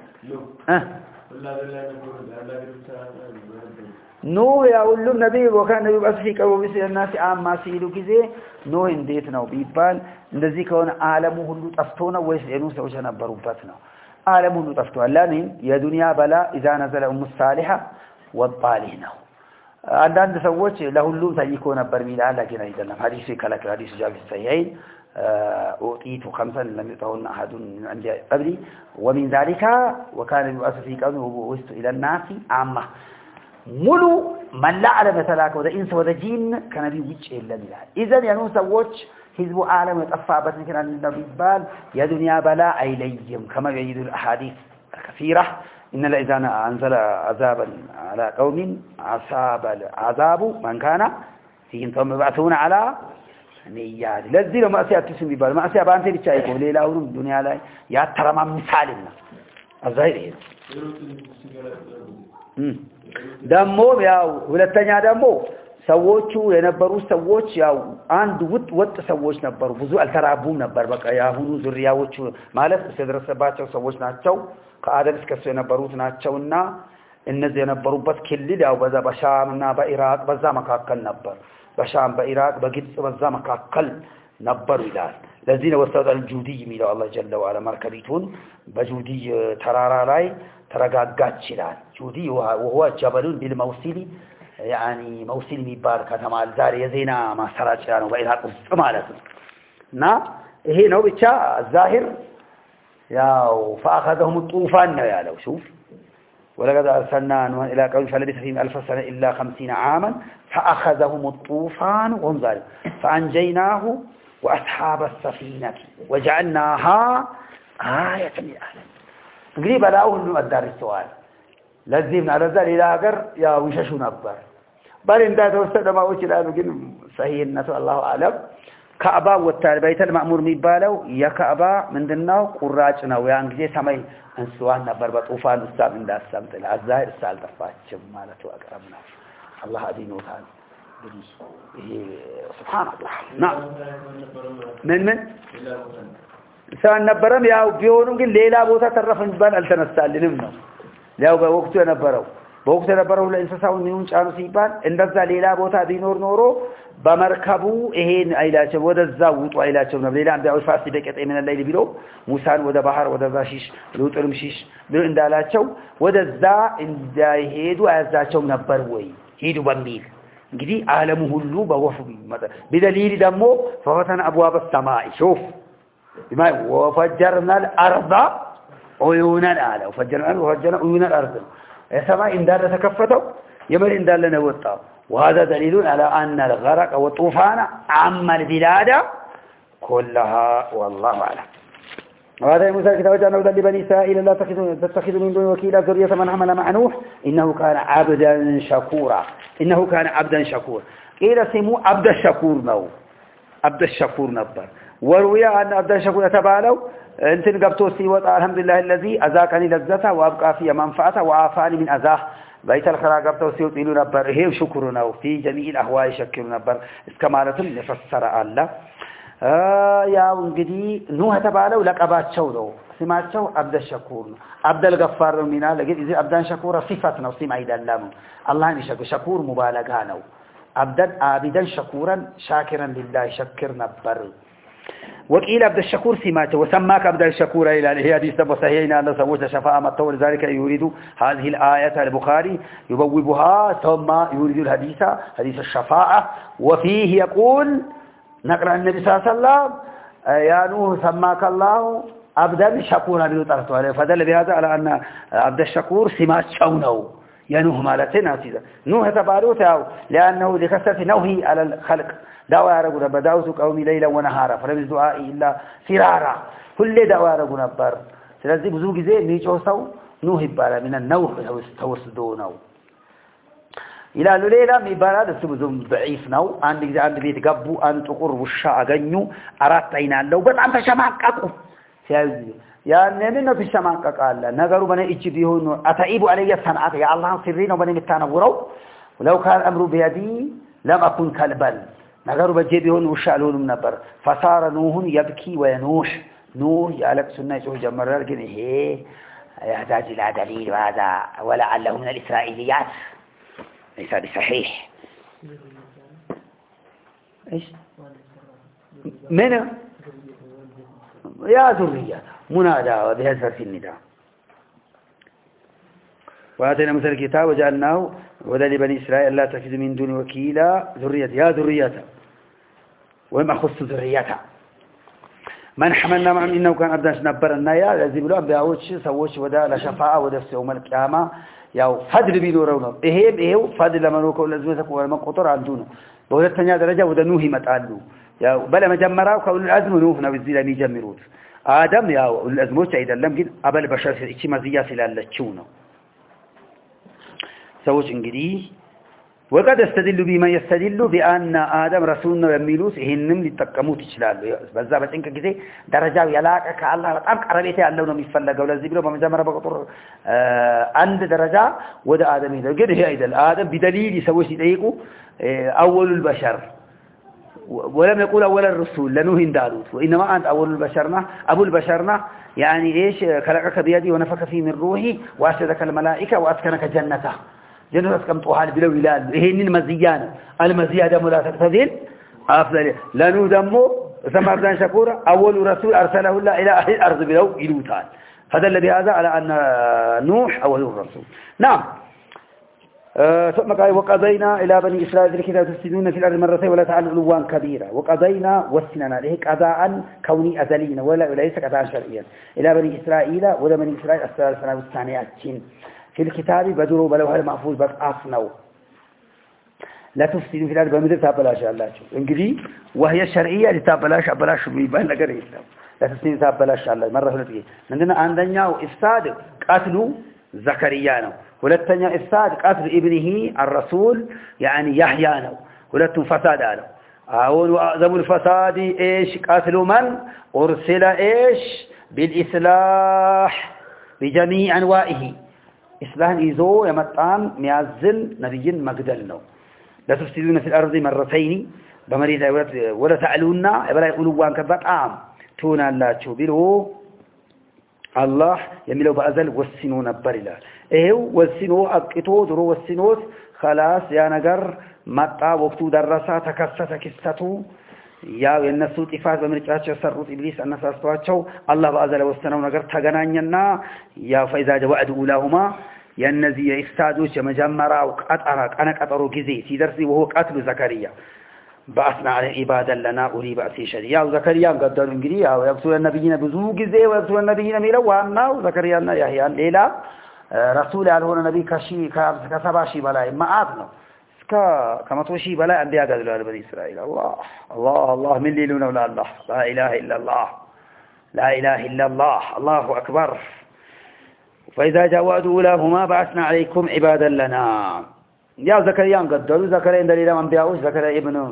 ኖ ያ ሁሉም ነብይ ወካን ነብይ በስፊ ቀርቦ ቢስናሲ አማሲሉ ጊዜ ኖ እንዴት ነው ቢባል እንደዚህ ከሆነ ዓለሙ ሁሉ ጠፍቶ ነው ወይስ የኑ ሰዎች ነበሩበት ነው عالمون طفتوا لمن يا دنيا بلا إذا نزل أم الصالحة والطالين عندنا سووش لهلوم تجيكون برميلا لكن أيضا حديث كلك حديث جاب الصحيحين أوتيت خمسا لم يطهن أحد من أنبياء قبلي ومن ذلك وكان يؤسس في قومه وبعثت إلى الناس عامة ملو من لا علم ثلاثة وذا إنس وذا جين كان بيوجه إلا ملال إذن ينون سووش حزب عالم يتأفى بس كان النبي بال يا دنيا بلاء إليهم كما يجد الأحاديث كثيرة إن إذا أنزل عذابا على قوم عصاب عذاب من كان فيهم ثم يبعثون على نيات لذي لما أسيات تسمي ببال ما أسيات بانتي بيشايكو ليلا ورم الدنيا لا يا ترى ما مثالنا الظاهر دمو ያው ሁለተኛ ደግሞ ሰዎቹ የነበሩ ሰዎች ያው አንድ ወጥ ሰዎች ነበሩ ብዙ አልተራቡም ነበር በቃ ያሁኑ ዙሪያዎቹ ማለት ስለደረሰባቸው ሰዎች ናቸው ከአደም እስከ የነበሩት ናቸውና እነዚህ የነበሩበት ክልል ያው በዛ በሻምና በኢራቅ በዛ መካከል ነበር በሻም በኢራቅ በግብጽ በዛ መካከል ነበሩ ይላል ለዚህ ነው ወሰደል ጁዲ የሚለው አላህ ጀለ ወዐላ መርከቢቱን በጁዲ ተራራ ላይ ተረጋጋች ይላል ጁዲ وهو جبل بالموصل يعني موصل የሚባል ከተማ ዛሬ የዜና ማሰራጫ ነው በኢራቅ ውስጥ ማለት ነው እና ይሄ ነው ብቻ ዛሂር ያው فاخذهم الطوفان ነው ያለው شوف ولقد أرسلنا نوحا إلى قومه فلبث فيهم 1000 سنة إلا 50 عاما فأخذهم الطوفان وهم ظالمون فأنجيناه وأصحاب السفينة وجعلناها آية للعالمين እንግዲህ በላው ሁሉ አዳርሰዋል ለዚህም አለዛ ሌላ ሀገር ያው ይሸሹ ነበር ባል እንዳተወሰደ ማዎች ይላሉ ግን ሰሂህነቱ አላሁ አለም ካዕባ ወጣል ባይተል ማእሙር የሚባለው የካዕባ ምንድነው ቁራጭ ነው ያን ጊዜ ሰማይ እንስዋን ነበር በጡፋን ውስጥ እንዳሰምጥ ለአዛሂር ሳልጠፋችም ማለት አቀረብና አላህ አዲኖታል እንግዲህ ይሄ ሱብሃንአላህ ምን ሰን ነበረም ያው ቢሆንም ግን ሌላ ቦታ ተረፈን ይባል አልተነሳልንም ነው ያው በወቅቱ የነበረው ለእንስሳው ምን ጫኑ ሲባል እንደዛ ሌላ ቦታ ቢኖር ኖሮ በመርከቡ ይሄን አይላቸው ወደዛ ውጡ አይላቸው ነው ሌላ አንዳው ፋስ ደቀጠ ምን ላይ ቢሎ ሙሳን ወደ ባህር ወደዛ ሺሽ ሉጥርም ሺሽ ምን እንዳላቸው ወደዛ እንዳይሄዱ አያዛቸው ነበር ወይ ሄዱ በሚል እንግዲህ ዓለሙ ሁሉ በወፉ በደሊል ደግሞ ፈፈተና አብዋብ السماء شوف بما وفجرنا الارض عيونا على وفجرنا عيون الارض السماء اندال تكفتوا يمر اندال ነው ወጣው وهذا دليل على ان الغرق والطوفان عم البلاد كلها والله اعلم وهذا موسى كتاب جاءنا لبني اسرائيل لا تتخذوا من دون وكيلا ذرية من حمل مع نوح انه كان عبدا شكورا قيل سمو عبد الشكور ነው عبد الشكور ነበር وروي أن عبد الشكور تبالو انتن قبطو سيوات الحمد لله الذي أذاقني لذته وأبقى في منفعته وعافاني من أذاه بيت الخلاء قبطو سيوات إلو نبر هيو شكرنا وفي جميع الأهواء شكر نبر اسكمالة نفسر الله يا ونقدي نوح تبالو لك أبات شودو سمات شو عبد الشكور عبد الغفار منا لقد إذا عبد الشكور صفتنا وسمع إذا اللام الله شكور مبالغانو عبدا شكورا شاكرا لله شكر نبر وقيل عبد الشكور سماته وسماك عبد الشكور إلى الحديث صحيحين أن سوت شفاعة متى ولذلك يريد هذه الآية البخاري يبوبها ثم يريد حديث الشفاعة وفيه يقول نقرأ النبي صلى الله عليه وسلم يا نوح سماك الله عبدا شكورا بيطرته عليه فدل بهذا على أن عبد الشكور سمات شونه يا نوح مالتنا سيدا نوح تباروته لأنه لكثرة نوحي على الخلق دعوة يرغون بدعوت قومي ليلا ونهارا فلم دعائي إلا فرارا كل دعوة يرغون بار ስለዚህ ብዙ ጊዜ የሚጮሰው ኑህ ይባላል من النوح ተወስዶ ነው ይላሉ ሌላም ይባላል እሱ ብዙም ضعيف ነው አንድ ጊዜ አንድ ቤት ገቡ አንድ ጥቁር ውሻ አገኙ አራት አይን አለው በጣም ተሸማቀቁ ሲያዩ ያንን ነው ተሸማቀቃለ ነገሩ በኔ እጅ ቢሆን አታኢቡ አለየ ሰንዓት ያ አላህ ሲሪ ነው በኔ የምታነውረው ولو كان امر بيدي لم اكن كلبا ነገሩ በጄ ቢሆን ውሻ አልሆንም ነበር فصار نوح يبكي وينوح نوح ያለቅሱና ይጮህ ጀመረ ግን ይሄ يحتاج الى دليل هذا ولعله من الاسرائيليات ليس بصحيح ايش من يا ذريه منادى وبهذا النداء وآتينا موسى الكتاب وجعلناه هدى لبني إسرائيل لا تتخذوا من دون وكيلا يا ذريته وهم أخص ذريته من حملنا معهم إنه كان عبدا نبرنا يا الذي بلو أنبياء سووش ودا لشفاعة ودا يوم القيامة يا فضل بيدورونه إيه فضل لما نوكو الأزمة وما قطر عندونه بولتنا درجة ودا نوهي متعلو يا بلا مجمرة وكأول الأزمة نوهنا بالزيلة ميجمروت آدم يا الأزمة سعيدا لم يجد أبل بشر إيش مزية سلالة تشونه سووش إنجليز وقد استدل بما يستدل بأن آدم رسولنا وميلوس هنم للتقموت إشلال بزابة إنك كذي درجة يلاك كالله أمك عربيتي اللون مفلق ولا زبيله بمجمرة بقطر عند درجة وده آدم إذا قد هي إذا الآدم بدليل يسويش يدعيقه أول البشر ولم يقول أول الرسول لأنه هندالوت وإنما أنت أول البشرنا أبو البشرنا يعني إيش خلقك بيدي ونفخ فيه من روحي وأسجدك الملائكة وأسكنك جنته جنة كم طوال بلو هلال هين المزيان المزية دم لا تقتدل أفضل لأنه دمه ثم أبدان شكورا أول رسول أرسله الله إلى أهل الأرض بلو إلوتان فدل بهذا على أن نوح أول الرسول نعم ثم قال وقضينا إلى بني إسرائيل الكتاب تفسدون في الأرض مرتين ولا تعلوا علوا كبيرا وقضينا وسننا له قضاء كوني أزلين ولا ليس قضاء شرعيا إلى بني إسرائيل ولا بني إسرائيل السنة والثانيات في الكتاب بدروا بلوها المحفوظ بقاصنوا لا تفسدوا في الأرض بمدر تابلاش الله انجلي وهي الشرعية لتابلاش أبلاش بيبان لقر الإسلام لا تفسدوا تابلاش الله مرة هلتقي عندنا عندنا إفساد قتلوا زكريانو ولتنيا إفساد قتل ابنه الرسول يعني يحيانو ولتن فساد آلو أول وأعظم الفساد إيش قتل من أرسل إيش بالإصلاح بجميع أنواعه إسلام إيزو يمتان ميازل نبيين مقدلنا لا تفسدون في الأرض مرتين بمريد ولا تعلونا ولا يقولوا وان كذاك تونا لا تشوبيرو الله يميلوا بأزل والسنو نبر الله والسنو أبقتو درو والسنوت خلاص يا نجر متى وقتو درسا تكسة كستو يا النسوت إفاد بمرجعቸው ሰሩት ኢብሊስ አነሳስቷቸው አላህ በአዘለ ወሰነው ነገር ተገናኘና ያ ፈይዛ ወዕዱ ለሁማ የነዚህ የኢፍሳዶች የመጀመሪያው ቀጠሮ ጊዜ ሲደርስ ወሆ ቀትሉ ዘከሪያ በአስና አለ ኢባደን ለና ኡሪ በእሲ ሸሪያ ዘከሪያን ገደሉ እንግዲህ ያው የብሱል ነብይነ ብዙ ጊዜ ወብሱል ነብይነ የሚለው ዋናው ዘከሪያና ያህያን ሌላ ረሱል ያልሆነ ነብይ ከ70 በላይ ማአት ነው كما توشي بلا أنبياء قالوا على بني إسرائيل الله من ليلون ولا الله لا إله إلا الله لا إله إلا الله الله أكبر فإذا جاء وعد أولاهما بعثنا عليكم عبادا لنا يا زكريا قدروا زكريا دليل أنبياء زكريا ابنه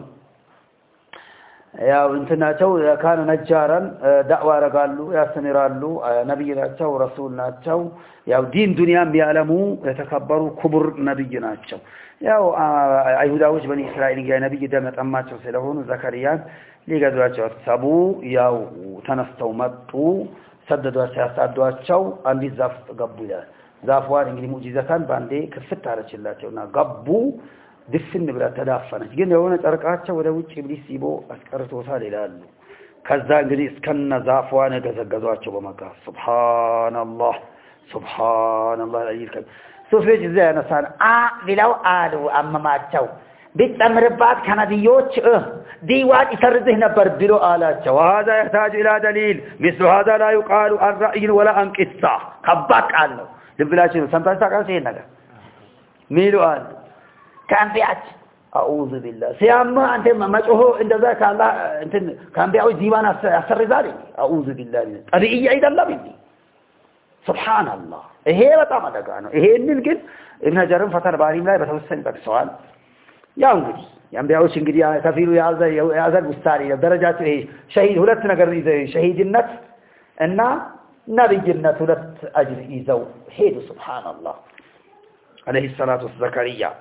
يا انتنا تو كانوا نجارا دعوة رقالوا يا سميرالو نبينا تو رسولنا تو يا دين دنيا بيعلموا يتكبروا كبر نبينا تو يا أيهوداوش بني إسرائيل جاء نبي دمت أماتهم سلهون زكريا ليقدروا سبو يا تنستوا مطوا سددوا سياسات شو عندي زاف قبولا زافوان إنجلي معجزة باندي كفت على شلاتنا قبو دفن بلا تدافنت ግን የሆነ ጨርቃቸው ወደ ውጭ ኢብሊስ ሲቦ አስቀርቶታል ይላሉ ከዛ እንግዲህ እስከነ ዛፏን ገዘገዟቸው በመካ ሱብሃንአላህ ሱብሃንአላህ አልይልከ ሶፍሬጅ ዘያነሳን ቢላው አሉ አመማቸው ቢጠምርባት ከነብዮች ዲዋን ይሰርዝህ ነበር ብሎ አላቸው هذا يحتاج الى دليل مثل هذا لا يقال عن رأي ولا عن قصة ከባቃል ነው ልብላችሁ ሰምታችሁ ታውቃላችሁ ይሄን ነገር ሚሉአል كأنبياء أعوذ بالله سيما أنت ما تقوله إن ذاك الله أنت كأنبياء ديوان أسر ذلك أعوذ بالله أبي إيجاد الله مني سبحان الله إيه بتاع ما تقانو إيه نلقين ابن جرم فتر باريم لا بتوسن بك سؤال يا أنجلي يا أنبياء شنجلي كفيلو يا ذا المستاري درجات إيه شهيد هلت نقر شهيد النت إن نبي النت هلت أجر إيزو هيد سبحان الله عليه الصلاة والزكريا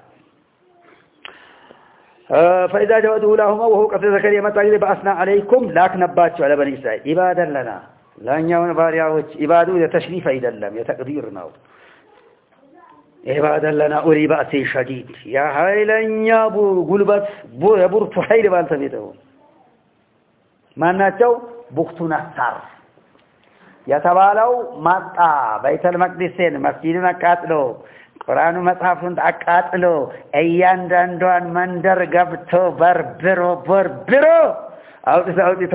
فإذا جاءوا لهما وهو قتل زكريا متى بعثنا عليكم لكن نباتوا على بني إسرائيل عبادا لنا لن يكون بارياوች عبادو يتشريف አይደለም يتقدير ነው عبادا لنا أولي بأس شديد يا ኃይለኛ ጉልበት የቡርቱ ኃይል ባልተቤተው ማናቸው ቡክቱ ነሳር የተባለው ማጣ በይተል መቅደስን መስጊድን አቃጥሎ ቁርአኑ መጽሐፉን አቃጥሎ እያንዳንዷን መንደር ገብቶ በርብሮ አውጥቶ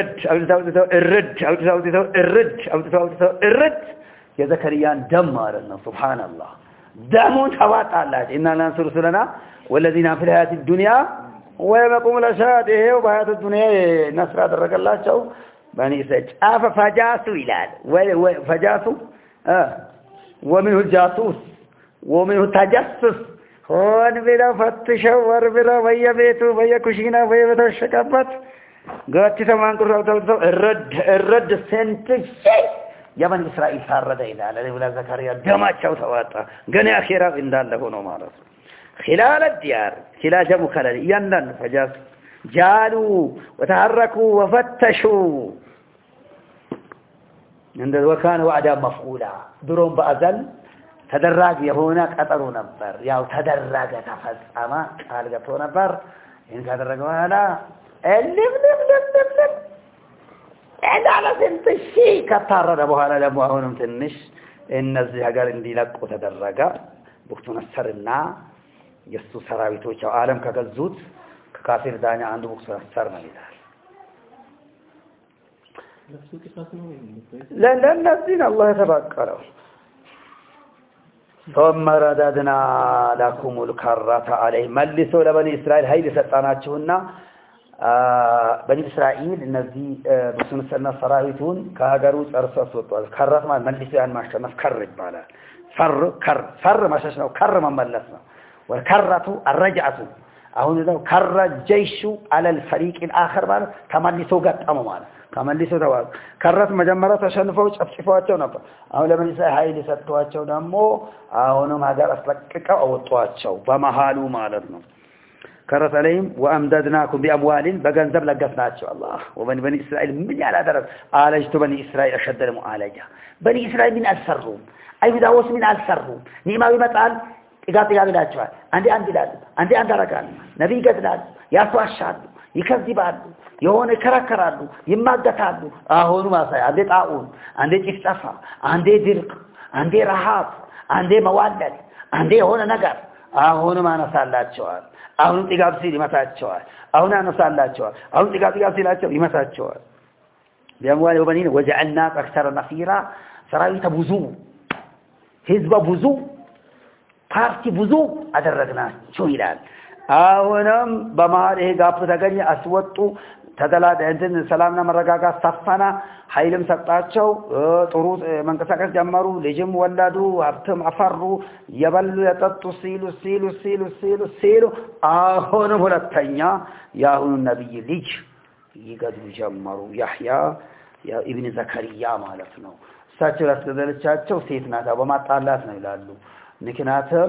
እርድ የዘከርያን ደም ማለት ነው ሱብሃንአላህ ደሙን ተዋጣላች እና ለንሱር ስለና والذين في الحياة الدنيا ويقوم الأشهاد إيه وبحياة الدنيا نصر درجلاቸው بني إسرائيل فجاسوا ይላል فجاسوا ومنه الجاسوس ومنه التجسس هون بلا فتشوا وربلا በየቤቱ በየኩሽና በየተሸከበት ጋቲ ተማንቁር الرد سنتش የበኒ እስራኤል ታረደ ይላል ለብላ ዘካሪያ ደማቸው ተዋጣ ገና አኺራ እንዳለ ሆኖ ማለት ነው خلال الديار خلال مخلل يندن فجاس جالوا وتحركوا وفتشوا عند وكان وعدا مفعولا دروم بأزل تدرج يهونا قطروا نبر ياو تدرج تفصم قال ገብቶ ነበር إن ካደረገ በኋላ لم على سنتشي كتارد በኋላ ደግሞ አሁንም ትንሽ እነዚህ ሀገር እንዲለቁ ተደረገ ወቅቱ ነሰርና የሱ ሰራዊቶች ዓለም ከገዙት ከካፊር ዳኛ አንዱ ወቅቱ ነሰር ነው ይላል ለነዚህ الله ተባቀረው ثم رددنا لكم الكرة عليه ملسوا لبني إسرائيل هاي لسطاناچونا بني إسرائيل النزي بسنسنا سراويتون كهاجرو ارسس وطال كرت ما ملسوا ان ماشنا كرج بالا فر ماشنا كر مملسنا والكرة الرجعة አሁን ነው ከረ ጀይሹ على الفريق الاخر ማለት ተመልሶ ገጠሙ ማለት ተመልሶ ተዋል ከረት መጀመሪያ ተሸንፈው ጨፍጭፈዋቸው ነበር አሁን ለምን ኃይል ሰጥቷቸው ደግሞ አሁንም ሀገር አስለቅቀው አወጧቸው በመሃሉ ማለት ነው ከረት عليهم وامددناكم باموال በገንዘብ ለገስናቸው አላህ وبني اسرائيل ምን ያላደረግ አለጅቱ በኒ እስራኤል اشد المعالجه በኒ እስራኤል ምን አልሰሩም አይሁዳዎች ምን አልሰሩም ኒማው ይመጣል ጥጋት ያገዳቸዋል አንድ ይላል አንድ አረጋል ነብይ ገድላል ያስዋሻሉ ይከዝባሉ የሆነ ከራከራሉ ይማገታሉ አሁን ማሳይ አንዴ ጣኡን አንዴ ጭፍጨፋ አንዴ ድርቅ አንዴ ረሃብ አንዴ መዋለድ አንዴ የሆነ ነገር አሁን ማነሳላቸዋል አሁን ጥጋት ሲል ይመታቸዋል አሁን አነሳላቸዋል አሁን ጥጋት ሲላቸው ይመታቸዋል ቢያምዋል ወበኒን ወጀዐልና አክሰረ ነፊራ ሰራዊት ብዙ ህዝብ ብዙ ፓርቲ ብዙ አደረግናቸው ይላል አሁንም በመሃል ይሄ ጋፕ ተገኘ አስወጡ ተደላደ እንትን ሰላምና መረጋጋት ሰፈና ኃይልም ሰጣቸው ጥሩ መንቀሳቀስ ጀመሩ ልጅም ወላዱ ሀብትም አፈሩ የበሉ የጠጡ ሲሉ አሁንም ሁለተኛ ያሁኑ ነብይ ልጅ ይገድሉ ጀመሩ ያህያ ኢብኑ ዘከሪያ ማለት ነው እሳቸው ያስገደለቻቸው ሴት ናት በማጣላት ነው ይላሉ ምክንያቱም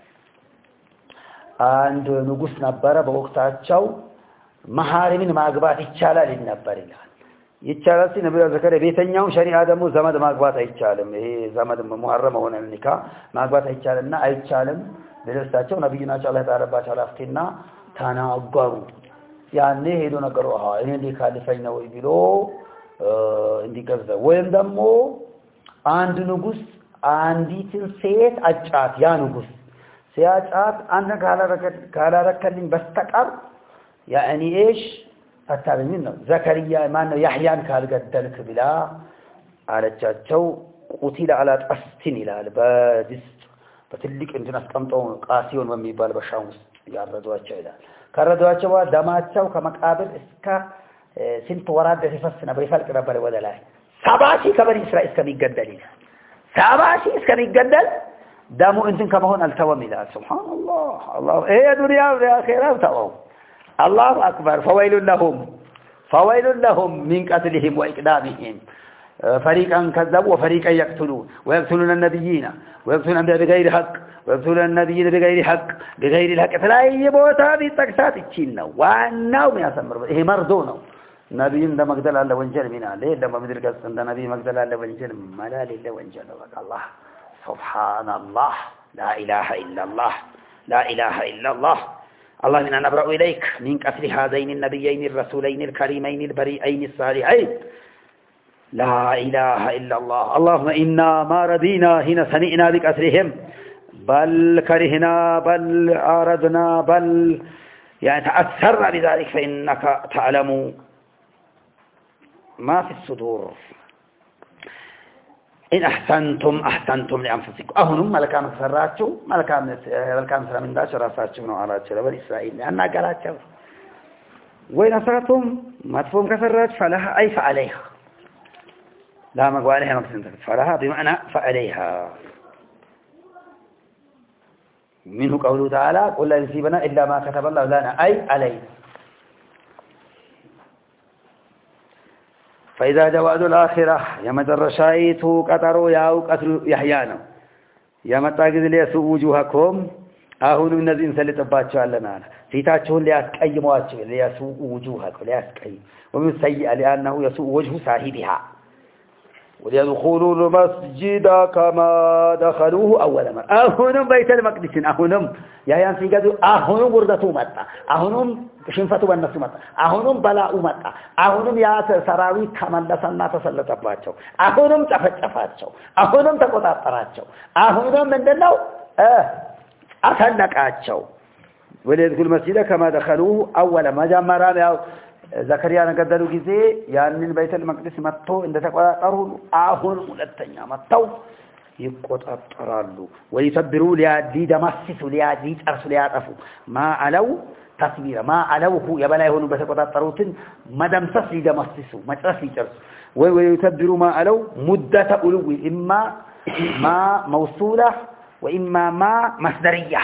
አንድ ንጉስ ነበረ በወቅታቸው መሐሪምን ማግባት ይቻላል ነበር ይላል ይቻላል ሲነብዩ ዘከሪያ ቤተኛው ሸሪዓ ደግሞ ዘመድ ማግባት አይቻልም ይሄ ዘመድ ሙሐረም ሆነ ንካ ማግባት አይቻልና አይቻልም ለለሳቸው ነብዩና አላህ ተባረከ አላፍቲና ተናገሩ ያኔ ሄዶ ነገሩ እኔ ሊካልፈኝ ነው ብሎ እንዲገዛ ወይም ደግሞ አንድ ንጉስ አንዲትን ሴት አጫት ያ ንጉስ ሲያጫት አንተ ካላረከልኝ በስተቀር ያኒ ايش አታለኝ ነው ዘከሪያ ማን ነው ያህያን ካልገደልክ ብላ አለቻቸው ቁቲል على ጠስቲን ይላል በድስት በትልቅ እንትን አስቀምጠው ቃሲዮን በሚባል በሻም ውስጥ ያረዷቸው ይላል ካረዷቸው ደማቸው ከመቃብር እስከ ስንት ወራት ድረስ ነበር ይፈልቅ ነበር ወደ ላይ ሰባሺ ከበኒ እስራኤል እስከሚገደል ይላል ሰባሺ እስከሚገደል دامو انتن كما هون التوام إلى سبحان الله الله ايه دنيا وآخرة وتوام الله أكبر فويل لهم من قتلهم وإقدامهم فريقا كذبوا وفريقا يقتلون ويقتلون النبيين ويقتلون الأنبياء بغير حق ويقتلون النبيين بغير الحق فلا يبوتا بالتقسات الشينة وعناو من أسمر إيه مردونه نبيين ده مقدل الله وانجل منا ليه لما مدر قصة ده نبي مقدل الله وانجل ملال الله وانجل الله سبحان الله لا إله إلا الله لا إله إلا الله الله إنا نبرأ إليك من قتل هذين النبيين الرسولين الكريمين البريئين الصالحين لا إله إلا الله اللهم إنا ما رضينا هنا سمعنا بقتلهم بل كرهنا بل أردنا بل يعني تأثرنا بذلك فإنك تعلم ما في الصدور إن أحسنتم لأنفسكم أهنم ملكا مسراتشو ملكا مسرا من داش راساتشو من عراتشو لبني إسرائيل لأننا قالاتشو وإن أسرتم ما تفهم كسرات فلها أي فعليها لا مقوى عليها مقصد فلها بمعنى فعليها منه قوله تعالى قل لا يصيبنا إلا ما كتب الله لنا أي علينا فإذا جواد الآخرة يمدر شايت قطروا ياو قتل يحيانا يمتاقذ ليسوا وجوهكم أهون من الذين سلطباتشوا لنا سيتاتشون ليسقيمواتشوا ليسوا وجوهكم ليسقيم ومن سيئة لأنه يسوء وجه صاحبها وليدخلوا المسجد كما دخلوه أول مرة أهونم بيت المقدس أهونم يا يانسي قدو أهونم وردتو متى أهونم شنفتو بالنسو متى أهونم بلاء متى أهونم يا سراوي تملسنا تسلطباتشو أهونم تفتشفاتشو أهونم تقطعطراتشو أهونم من دنو أسلقاتشو وليدخلوا المسجد كما دخلوه أول ما جمرا ياو زكريا نقدروا جزء يعني بيت المقدس متو إن تقرأوا آهون ملتنيا متو يقطعوا ويتبروا ليادي دمسسوا ليادي ترسوا ليادفوا ما علو تصوير ما علوه يبلا يهونوا بس قطعوا ما دمسس ليدمسسوا ما ترسي ترسوا ويتبروا ما علو مدة ألو إما ما موصولة وإما ما مصدرية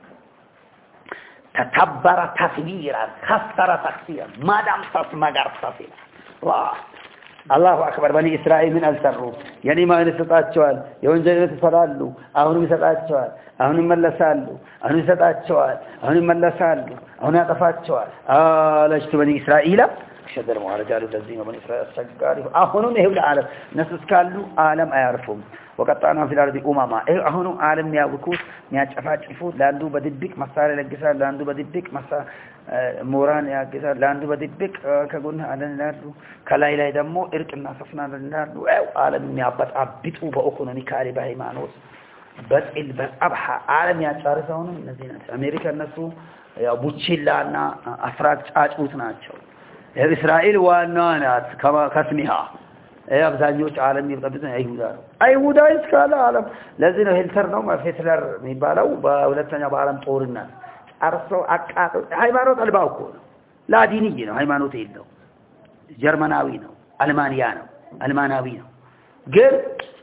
تتبر تصويرا خسر تخسيرا ما دام تسمغر تصويرا الله أكبر بني إسرائيل من السروا يعني ما نستطاعتشوال يونجل يتفرالو أهون يستطاعتشوال أهون ملسالو أهون يستطاعتشوال أهون ملسالو أهون يطفاتشوال لجت بني إسرائيل شدر معرجال الذين بني إسرائيل السجاري أهونهم يهول العالم نسس كالو عالم أيعرفهم وقطعنا في الأرض أماما أهونهم عالم يابكوس مياجفات شفوت لاندو بدبك مسار لقصار لاندو بدبك مسار موران يقصار لاندو بدبك كقولنا على النار كلا إلى دمو إرك الناس فنا النار عالم يابت عبتو بأخونا كاري بهاي مانوس بس البس أبحى عالم يتعرفون الذين أمريكا النسو بوتشيلانا أفراج أجوتناچو إسرائيل والنانات كما كاسمها أبزانيوش عالم يبقى أيهودا إسكال عالم لازم هيلتر نوم فيتلر ميبالو بولتنا بعالم طورنا أرسلوا أكاد هايمانوت الباوكون لا ديني نو هايمانوت إلو جرماناوي نو ألماناوي نو قل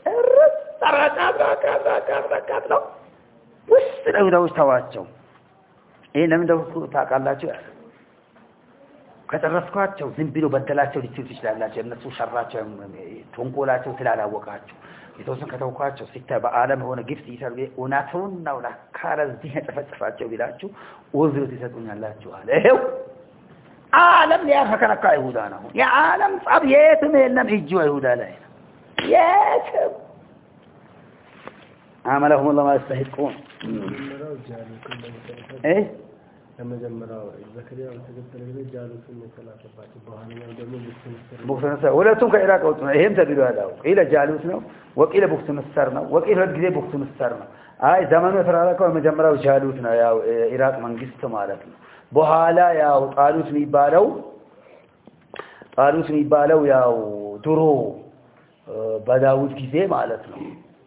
رات وش تواتشو إيه لم يدوكو تاقالاتشو ከተረስኳቸው ዝም ብሎ በደላቸው ሊችሉ ይችላልላቸው እነሱ ሸራቸው ተንኮላቸው ስላላወቃቸው የተወሰነ ከተውኳቸው ሲታይ በአለም ሆነ ግፍት ይሰርቤ ኡናቱን ነው ለካረዚህ ተፈጽፋቸው ቢላችሁ ወዝሩት ይሰጡኛላችሁ አለ ይሄው ዓለም ሊያፈከረካ ይሁዳ ነው የዓለም ጻብ የትም የለም እጁ ይሁዳ ላይ ነው የትም عملهم الله ما يستحقون ايه ከመጀመሪያው ዘከሪያ ተገደለ ጊዜ ጃሉትን ተላከባቸው በኋላኛው ደግሞ ቡክተንሰር ወለቱም ከኢራቅ ወጡ ነው ይሄም ተብሎ ያለው ኢለ ጃሉት ነው ወቂለ ቡክተንሰር ነው ወቂለ ጊዜ ቡክተንሰር ነው አይ ዘመኑ የተራራቀው መጀመሪያው ጃሉት ነው ያው ኢራቅ መንግስት ማለት ነው በኋላ ያው ጣሉት የሚባለው ያው ድሮ በዳውድ ጊዜ ማለት ነው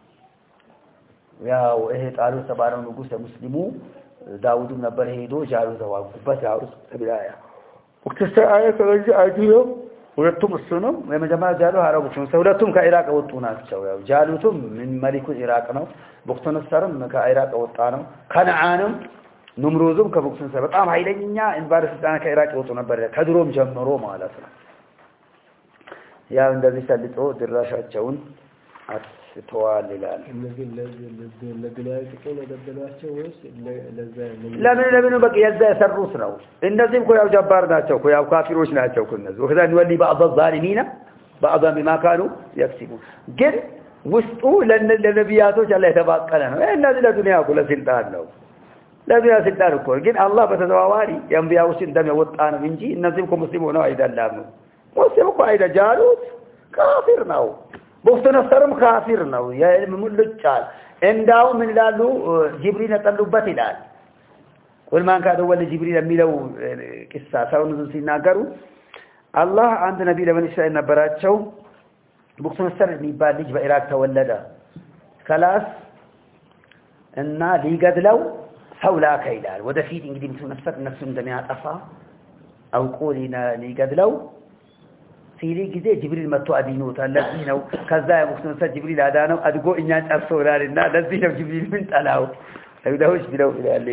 ያው ይሄ ጣሉት ተባረው ንጉስ ሙስሊሙ ዳውድም ነበር ሄዶ ጃሉት ተዋጉበት ያው ተብላያ ወክተሰ አያት ወንጂ አጂዮ ሁለቱም እሱ ነው የመጀመሪያ ጃሉ አረቦች ነው ሁለቱም ከኢራቅ ወጡ ናቸው ያው ጃሉትም ምን መሊኩ ኢራቅ ነው ቡክተንሰርም ከኢራቅ ወጣ ነው ከነዓንም ኑምሩዝም ከቡክተንሰር በጣም ኃይለኛ ኢንቫይሮንመንት ከኢራቅ ወጡ ነበር ከድሮም ጀምሮ ማለት ነው ያው እንደዚህ ሰልጦ ድራሻቸውን አስተዋል ይላል እነዚህ ለግላይ ጥቅም ያደበላቸው ወይስ ለምን በቃ የዛ የሰሩት ነው እንደዚህም ኮያው ጀባር ናቸው ኮያው ካፊሮች ናቸው ኩነሱ ወከዛን ወሊ بعض الظالمين بعض بما كانوا يكسبون ግን ውስጡ ለነቢያቶች አላህ የተባቀለ ነው እነዚህ ለዱንያ ኩለ ስልጣን ነው ለዱንያ ስልጣን እኮ ግን አላህ በተዘዋዋሪ የአንቢያዎችን እንደሚወጣ ነው እንጂ እነዚህም ሙስሊም ሆነው አይደለም ሙስሊም እኮ አይደጃሉት ካፊር ነው بوقت نصرم كافر نو يا ملجال عندهم من لالو جبريل طلبت ይላል قل ما كان اول جبريل የሚለው قصه ሳውን ሲናገሩ አላህ አንድ ነብይ ለበኒ እስራኤል ነበራቸው بوقت نصر የሚባል ልጅ በኢራቅ ተወለደ خلاص እና ሊገድለው ሰው ላከ ይላል ወደፊት እንግዲህ ነፍሰት ነፍሱን እንደሚያጠፋ አውቆ ሊገድለው ሲሪ ጊዜ ጅብሪል መጥቶ አዲኖታል ለዚህ ነው ከዛ የሙክተንሰ ጅብሪል አዳነው አድጎ እኛን ጨርሶላልና ለዚህ ነው ጅብሪል ምን ጠላው አይሁዳዎች ቢለው ይላል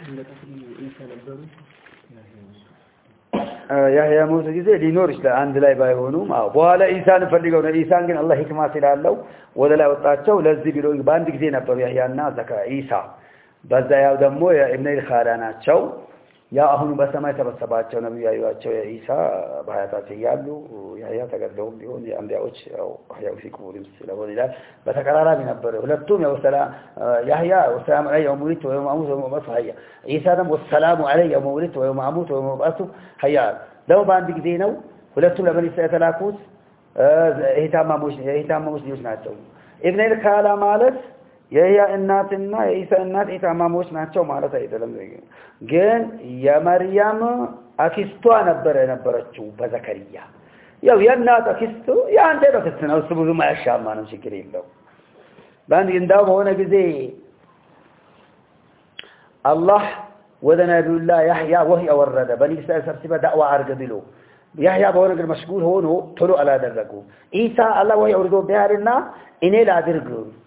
ያህያ ሙሳ ጊዜ ሊኖር ይችላል አንድ ላይ ባይሆኑም አው በኋላ ኢሳን ፈልገው ነው ኢሳን ግን አላህ ህክማ ስላለው ወደ ላይ ወጣቸው ለዚህ ቢለው በአንድ ጊዜ ነበር ያህያና ዘካ ኢሳ በዛ ያው ደግሞ የኢብኑ ኻላ ናቸው ያ አሁን በሰማይ ተበሰባቸው ነብዩ ያዩአቸው ኢሳ በሐያታቸው ያሉ ያህያ ተገደው ቢሆን የአንቢያዎች ያው ያው ሲቁሩም ስለሆነ ይላል በተቀራራቢ ነበር ሁለቱም ያው ያህያ ወሰላም አለይ የሙሪት ወይ ማሙት ወይ ማሙት ሀያ ኢሳ ደግሞ ወሰላሙ አለይ የሙሪት ወይ ማሙት ወይ ማሙት ሀያ ደግሞ በአንድ ጊዜ ነው ሁለቱም ለበኒ እስራኤል ተላኩት እህታማሞች ልጆች ናቸው ኢብኑ ኻላ ማለት የያ እናትና የኢሳ እናት ኢታማሞች ናቸው ማለት አይደለም ግን የመርያም አክስቷ ነበረችው በዘከሪያ ያው የእናት አክስቱ ያንተ በክስት ነው እሱ ብዙም አያሻማ ነው ችግር የለው ባንድ እንዳው በሆነ ጊዜ አላህ ወደ ነብዩላህ ያህያ ወህይ አወረደ በኒ እስራኤል ሰብስበ ዳዕዋ አርገ ብሎ ያህያ በሆነ ነገር መሽጉል ሆኖ ቶሎ አላደረጉ ኢሳ አላህ ወህይ አውርዶ ቢያርና እኔ ላድርግ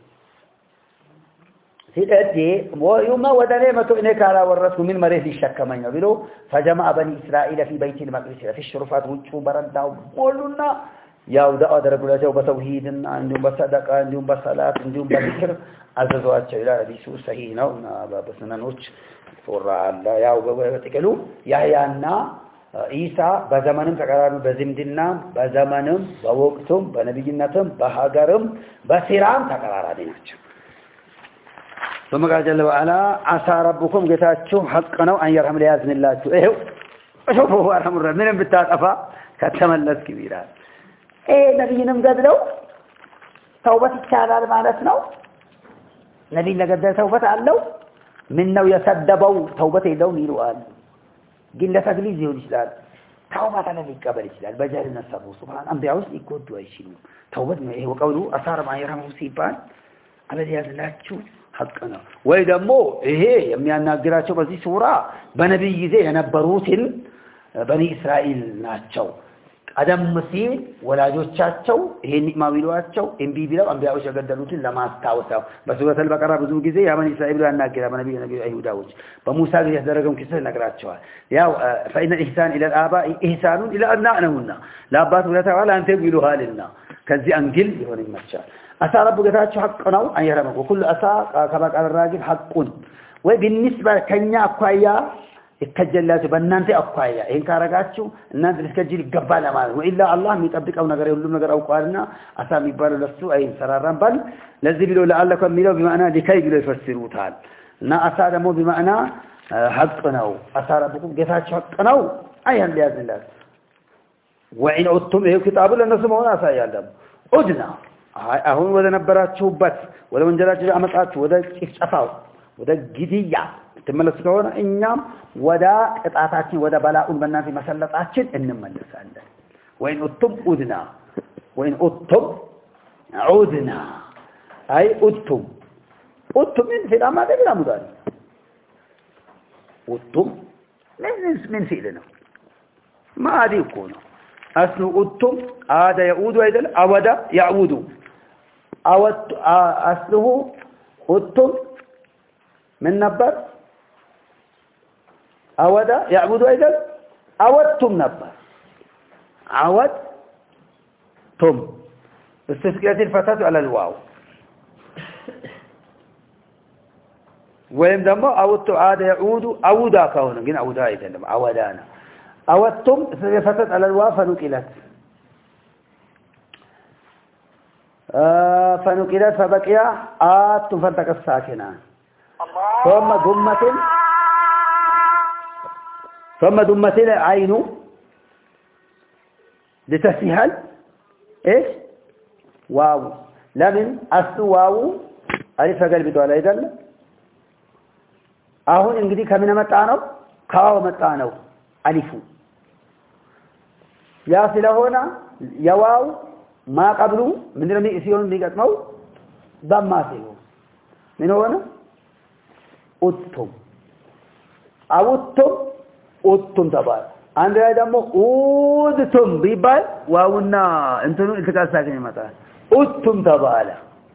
سيدتي ويوم ودني متو إنك على ورثه من مريض الشكمين بلو فجمع بني إسرائيل في بيت المقدس في الشرفات وجههم بردا وقولنا يا ودا أدرك ولا جو بتوحيدنا عندهم بصدقة عندهم بصلاة عندهم بذكر عززوا إلى حديث صحيح نونا بس ننوش فورا الله يا وبتكلم يحيانا عيسى بزمانهم تكراروا بزمدنا بزمانهم بوقتهم بنبيجناتهم بهاجرهم بسيرام تكرار ديناتهم ثم قال جل وعلا عسى ربكم قتاتشو حقنا أن يرحم ليازن الله شوفوا أرحم الرحم من بتاقفا كتملس كبيرا نبي نمقد له توبة الشعال مالتنا نبي نقدر توبة عنه منه يسدبوا توبة له ميروان قلة تقليزي والإسلام توبة نبي قبل الإسلام بجار النصر سبحان أنبياء يكود ويشينوا توبة وقوله أصار ما يرحمه سيبان على ليازن الله تشوف حقنا ويدمو የሚያናግራቸው በዚህ ሱራ በነብይ ጊዜ የነበሩትን በኒ እስራኤል ናቸው ቀደም ሲል ወላጆቻቸው ይሄን ማዊሏቸው እንቢ ቢለው አንቢያዎች የገደሉትን ለማስታወስ በሱረቱ አልበቀራ ብዙ ጊዜ ያመን እስራኤል ያናገራ በነብይ አይሁዳዎች በሙሳ ጊዜ ያደረገውን ክስ ነግራቸዋል ያው فإن الإحسان إلى الآباء إحسان إلى أبنائنا ለአባት ወለታዋል አንተ ቢሉሃልና ከዚህ አንግል ይሆን ይመቻል أسى ربك تاتشو حقنا أن يرمك وكل أسى كما قال الراجل حق وبالنسبة كنيا أقويا يتجلات بنانتي أقويا إن كارجاتشو الناس يسجل قبالة ماله وإلا الله ميتبك أو نجار يقولون نجار أو قارنا أسى ميبالو لسوا أي سراران بل لذي بلو لعلكم ميلو بمعنى لكي بلو يفسروا تعال نا أسى دمو بمعنى حقنا أسى ربكم تاتشو حقنا أيها بيازن الله وإن عدتم إيه كتاب لنا سمعون أسى يالدم عدنا አሁን ወደ ነበራችሁበት ወደ ወንጀላችሁ አመጣችሁ ወደ ጭፍጨፋው ወደ ግድያ ተመለሱ ከሆነ እኛም ወደ ቅጣታችን ወደ በላኡን በእናንተ መሰለጣችን እንመለሳለን ወይን ኡቱም ኡድና ወይን ኡቱም ኡድና አይ ኡቱም ምን ፊልማ ደብላ ሙዳሪ ኡቱም ምን ፊልና ማዲ እኮ ነው أصل أتم عاد يعود أيضا عود يعود أصله أتم من نبر عود يعود أيضا عودتم نبر عودتم استثقلت الفتاة على الواو وين دمو عودت عاد يعود عودا كونه جن عودا أيضا عودانا أودتم فتت على الواو فنقلت فبقي آتم فانتك الساكنان ثم دمت العين لتسهل إيش واو لمن أصل واو ألف قلبي دولا إذن أهون إنجدي كمنا متعنو كاو متعنو ألفو يا سلهونا يواو ما قبلو من رمي إسيون بيقتمو ضماتيو من هنا أتم أتم تبال عندنا دمو أودتم بيبال واونا انتنو التقال ساكنين متى أتم تبال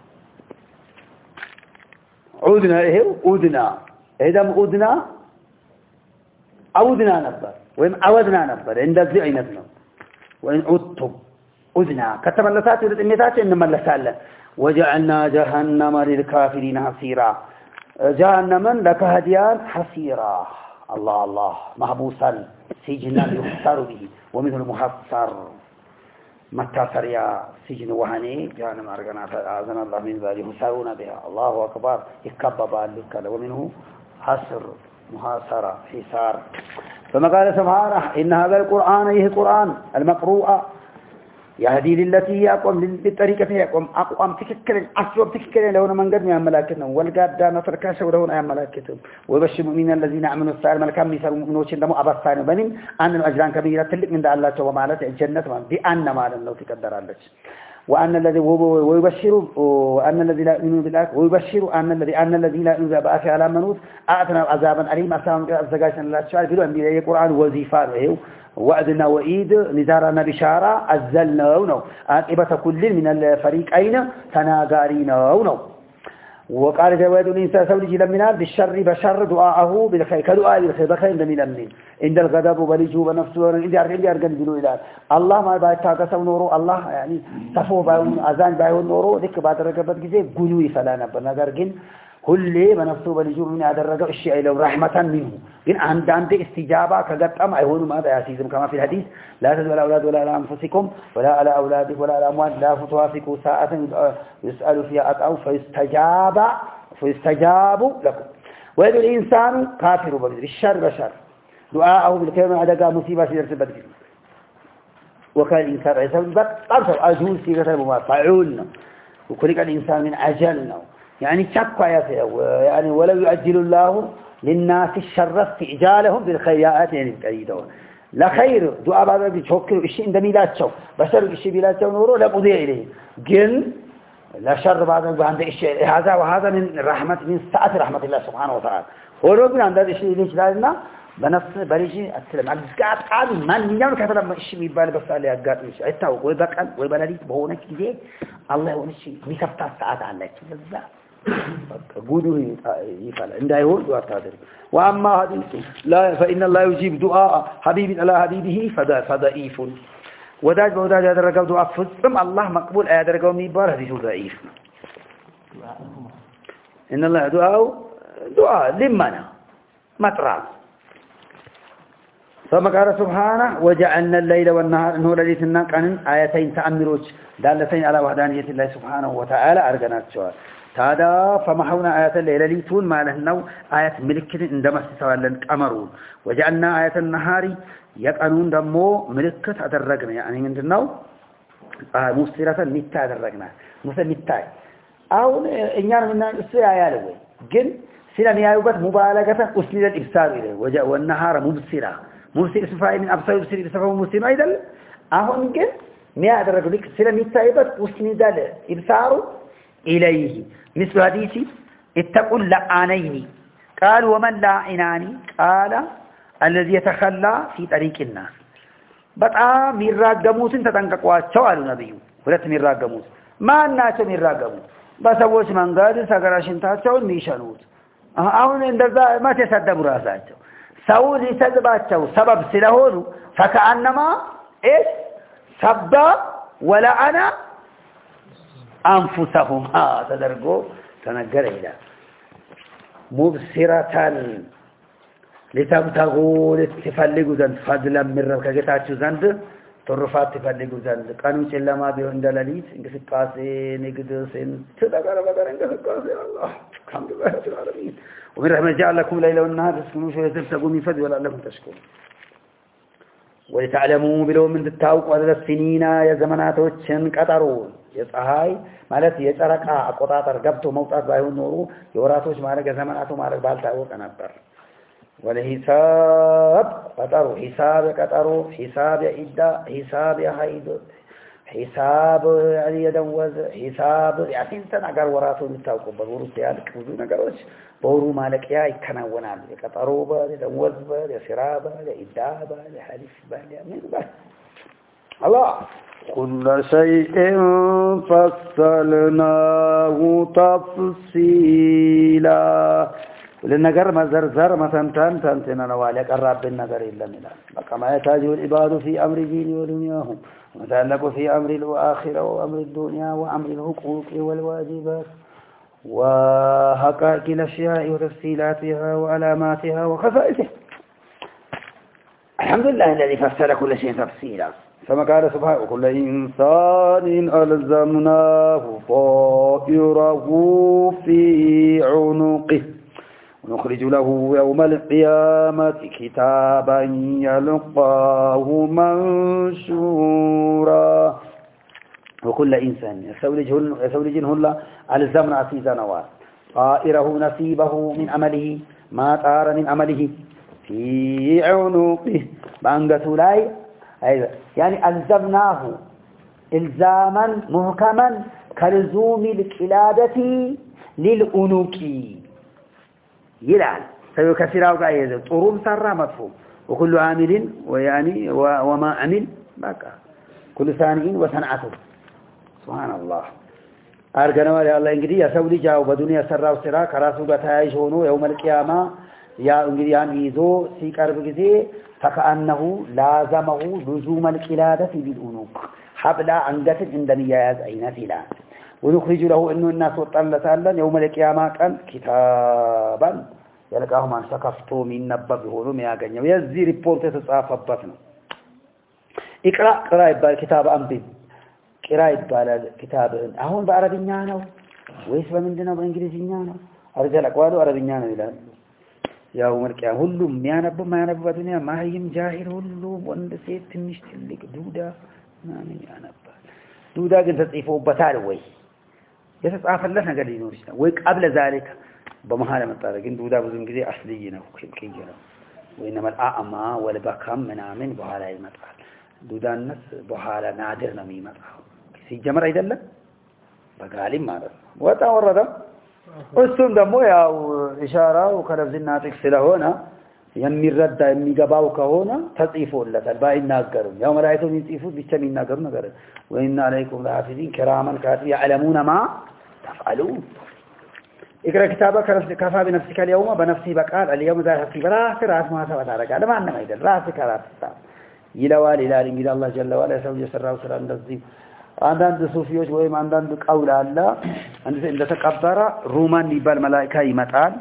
عودنا إيه عودنا إذا عودنا عودنا نبر وإن عودنا نبر عند الزعينتنا وإن عدتم عودنا كتب اللسات يريد إمتاج إنما اللسال وجعلنا جهنم للكافرين حصيرا جهنما لك هديان حصيرا الله الله محبوسا سجنا يحصر به ومثل محصر متاثر يا سجن وهني جهنم أرغنا أعزنا الله من ذلك يحصرون بها الله أكبر يكبب لك ومنه حصر محاصرة حصار ثم قال سبحانه إن هذا القرآن يه القرآن المقروء يهدي للتي هي أقوم بالطريقة هي أقوم تككلين أسوأ تككلين لهنا من قد من ملاكتهم والقاد دانا تركاسة ولهنا أيام ملاكتهم ويبشر المؤمنين الذين عملوا الصالحات ملكا ميسر مؤمنوشين دمو أبا الثاني بنين أن الأجران كبيرة تلك من دع الله ومعالة الجنة بأن معنا لو تقدر الله وأن الذي ويبشر وأن الذي لا يؤمن بالآخرة ويبشر أن الذي لا يؤمن بآخرة على منوت أعطنا عذابا أليما أسلام الزجاجة الله تعالى بلو أن بيلاقي القرآن وظيفان وعدنا وإيد نزارنا بشارة أزلنا ونو عاقبة كل من الفريقين تناغارين ونو وقال جواد الإنسان سولي لمنال بالشر بشر دعاءه بالخير كدعاء بالخير بخير لمن عند الغضب ولجوب نفسه عند أرجل بلو إلى الله ما بعد تاقسم نورو الله يعني صفو بايون أذان بايون نورو ذيك بعد ركبت جزء قلوي فلا نبى نقرقين كل بنفسه بلجوب من هذا الرجل الشيء لو رحمة منه إن عند استجابة كقطعم أيهون ماذا يسيزم كما في الحديث لا تدعوا الأولاد ولا على أنفسكم ولا على أولادكم ولا على أموال لا فتوافقوا ساعة يسأل فيها أتعوا فيستجاب لكم ويدعو الإنسان كافر بالشر بشر دعاءه بالكلمة عدقاء مصيبة سيدرس بدك وكان الإنسان عيسى بطرف أجول سيدة الممار فعولنا وكلك الإنسان من أجلنا يعني شكوا يعني ولو يؤجل الله للناس الشر استعجالهم بالخيرات يعني الكريدون لا خير دعاء بعض يشكروا الشيء عند ميلادهم بشر الشيء ميلادهم نوره لا بضيع إليه قل لا شر بعض عند الشيء هذا وهذا من رحمة من سعة رحمة الله سبحانه وتعالى هو ربنا عند الشيء ليش لازمنا بنفس بريجي أتكلم عن قاعد عادي من يوم كتب لما الشيء يبالي بس عليه قاعد مش أتاو ويبقى ويبالي بهونك كذا الله هو الشيء بيكفت ساعات عليك بالذات قولوا يفعل عنده يقول دعاء تادر وأما حديث لا فإن الله يجيب دعاء حبيب على حبيبه فضعيف وداج بوداج هذا الرجال دعاء فثم الله مقبول هذا الرجال ميبار حديث ضعيف إن الله دعاء لمنا مطرع ثم قال سبحانه وجعلنا الليل والنهار إنه لليتنا كان آيتين تأمروج دالتين على وحدانية الله سبحانه وتعالى أرجنات سؤال هذا فمحونا آيات الليل ليتون ما لهنو آيات ملكة عندما استوالن أمرون وجعلنا آيات النهار يقانون دمو ملكة أدرقنا يعني من دنو مسترة متى أدرقنا مثل متى أو إنيان من السيا يالوي جن سيلا نيايوبات مبالغة أسند الإبصار إليه والنهار مبصرة مبصر سفاي من أبصار يبصر بسفاء مبصر أيضا أهون جن ما أدرقوا لك سيلا متى يبات أسند الإبصار إليه مثل حديث اتقوا اللعانين قال ومن لاعناني قال الذي يتخلى في طريق الناس በጣም ይራገሙትን ተጠንቀቋቸው አሉ ነብዩ ሁለት ይራገሙት ማን ናቸው ይራገሙት በሰዎች መንገድ ሰገራሽንታቸውን የሚሸኑት አሁን እንደዛ ማት የሰደቡ ራሳቸው ሰው ሊሰድባቸው ሰበብ ስለሆኑ فكأنما ايش سب ولعن أنفسهم تدرجو تنجر إلى مبصرة لتبتغوا لتفلقوا ذنب فضلا من ربك جتاتشو ذنب ترفات تفلقوا ذنب قانون سلما بيون دلاليت إنك سكاسي نقدسين تدقر بقر إنك سكاسي الله الحمد لله رب العالمين ومن رحمة جعل لكم ليلة والنهار تسكنوا شوية تبتغوا من فضل ولعلكم تشكرون ولتعلموا بلو من تتاوق وذا السنين يا زمناتوچن قطرو የፀሐይ ማለት የጨረቃ አቆጣጠር ገብቶ መውጣት ባይሆን ኖሮ የወራቶች ማረግ ዘመናቱ ማረግ ባልታወቀ ነበር ወለሂሳብ ቀጠሩ ሂሳብ ቀጠሩ ሂሳብ ኢዳ ሂሳብ የሐይድ ሂሳብ የደወዝ ሂሳብ ያሲንተ ነገር ወራቱ የሚታወቁበት ወሩ ሲያልቅ ብዙ ነገሮች በወሩ ማለቂያ ይከናወናሉ የቀጠሮ በደወዝ በሲራብ በኢዳባ ለሐዲስ በሚል الله كل شيء فصلناه تفصيلا للنجر مزرزر مثلا تنتنا وعلى قرب النجر إلا ملا كما يحتاج العباد في أمر دين ودنياهم وتعلق في أمر الآخرة وأمر الدنيا وأمر الحقوق والواجبات وحقائق الأشياء وتفصيلاتها وعلاماتها وخصائصها الحمد لله الذي فسر كل شيء تفصيلا كما قال سبحانه كل إنسان ألزمناه طائره في عنقه ونخرج له يوم القيامة كتابا يلقاه منشورا وكل إنسان يسولجنه الله ألزمنا في زنوات طائره نصيبه من عمله ما طار من عمله في عنقه بأنقة لاي أيوة يعني ألزمناه إلزاما محكما كلزوم القلادة للأنوك يلعن سيكسره قاعدة طروم سرى مفهوم وكل عامل ويعني وما عمل بقى كل ثاني وصنعته سبحان الله أرجعنا ولا الله إنجدي يسوي جاو بدنيا سرى وسرى كراسو بتاعي شونو يوم القيامة يا إنجدي يعني يزو سيكار بجزء فكأنه لازمه لزوم القلادة بالأنوك حبل عنقة عندنا ياز أين فيلا ونخرج له إنه الناس وطلت سالا يوم القيامة كان كتابا يلقاه من سكفتو من نبب هولو مياغن يزي ريبورت تصافى بطن اقرأ قراء كتاب أنبي قراء كتاب أهون بعربينا نو ويس بمندنا بإنجليزينا نو أرجل أقوالو عربينا نو إلى يوم القيامة ሁሉም የሚያነብ ማያነብ በዱንያ ማህይም ጃሂል ሁሉም ወንድ ሴት ትንሽ ትልቅ ዱዳ ማን ያነባል ዱዳ ግን ተጽፎበታል ወይ የተጻፈለት ነገር ሊኖር ይችላል ወይ قبل ذلك በመሐለ መጣረ ግን ዱዳ ብዙም ጊዜ አስልይ ነው ክልክል ነው ወይንም አአማ ወለበከም ምናምን በኋላ ይመጣል ዱዳነት በኋላ ናድር ነው የሚመጣው ሲጀመር አይደለም በጋሊም ማለት ነው ወጣ ወረደ እሱም ደግሞ ያው ኢሻራው ከለብዝና ጥቅስ ስለሆነ የሚረዳ የሚገባው ከሆነ ተጽፎለታል ባይናገርም ያው መላእክቱ የሚጽፉት ብቻ የሚናገሩ ነገር ወይና አለይኩም ለሐፊዚን كراما كاتبين يعلمون ما تفعلون اقرا كتابك كفى بنفسك اليوم بنفسي بقال اليوم ذا في راس ما ثبت عليك هذا ما انما يدل راسك راس ይለዋል ይላል እንግዲህ አላህ ጀለ ወዐላ ሰው የሰራው ስራ እንደዚህ አንዳንድ ሱፊዎች ወይም አንዳንድ ቀውል አለ እንደ ተቀበረ ሩማን ይባል መላእክት ይመጣል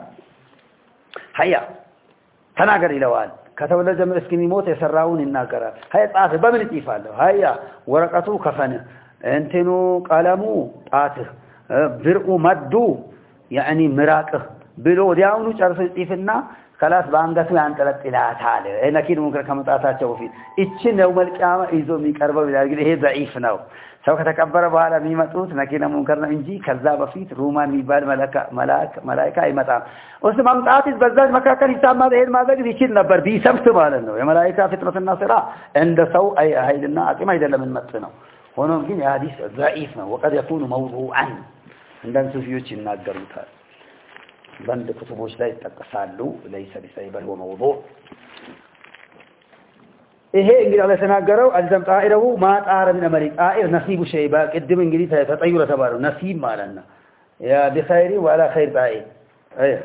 ሀያ ተናገር ይለዋል ከተወለደ እስኪሞት የሰራውን ይናገራል ሀያ ጣት በምን ይጽፋለሁ ሀያ ወረቀቱ ከፈነ እንትኑ ቀለሙ ጣት ብርኡ መዱ يعني ምራቅህ ብሎ ወዲያውኑ ጨርሶ ይጽፍና خلاص በአንገቱ ያንጠለጥላታል እነኪን ሙንከር ከመጣታቸው በፊት እቺን ነው መልቂያማ ይዞ የሚቀርበው ይላል ግን ይሄ ضعيف ነው ሰው ከተቀበረ በኋላ የሚመጡት ነኪነ ሙንከር ነው እንጂ ከዛ በፊት ሩማን የሚባል መላእክት አይመጣም ወስ ማምጣት በዛች መካከል ይታማል ይሄን ማድረግ ይችል ነበር ቢሰብት ማለት ነው የመላእክት ፍጥረትና ስራ እንደ ሰው ኃይልና አቅም አይደለም እንመጥ ነው ሆኖም ግን የሐዲስ ضعيف ነው وقد يكون موضوعا እንደን ሱፊዎች ይናገሩታል بند كتبوش لا يتقصالو ليس بسيب هو موضوع ايه انجل الله تناقروا الزم طائره ما طار من امريك طائر نصيب شيبا قدم انجل تطير تبارو نصيب مالنا يا بخير ولا خير طائر ايه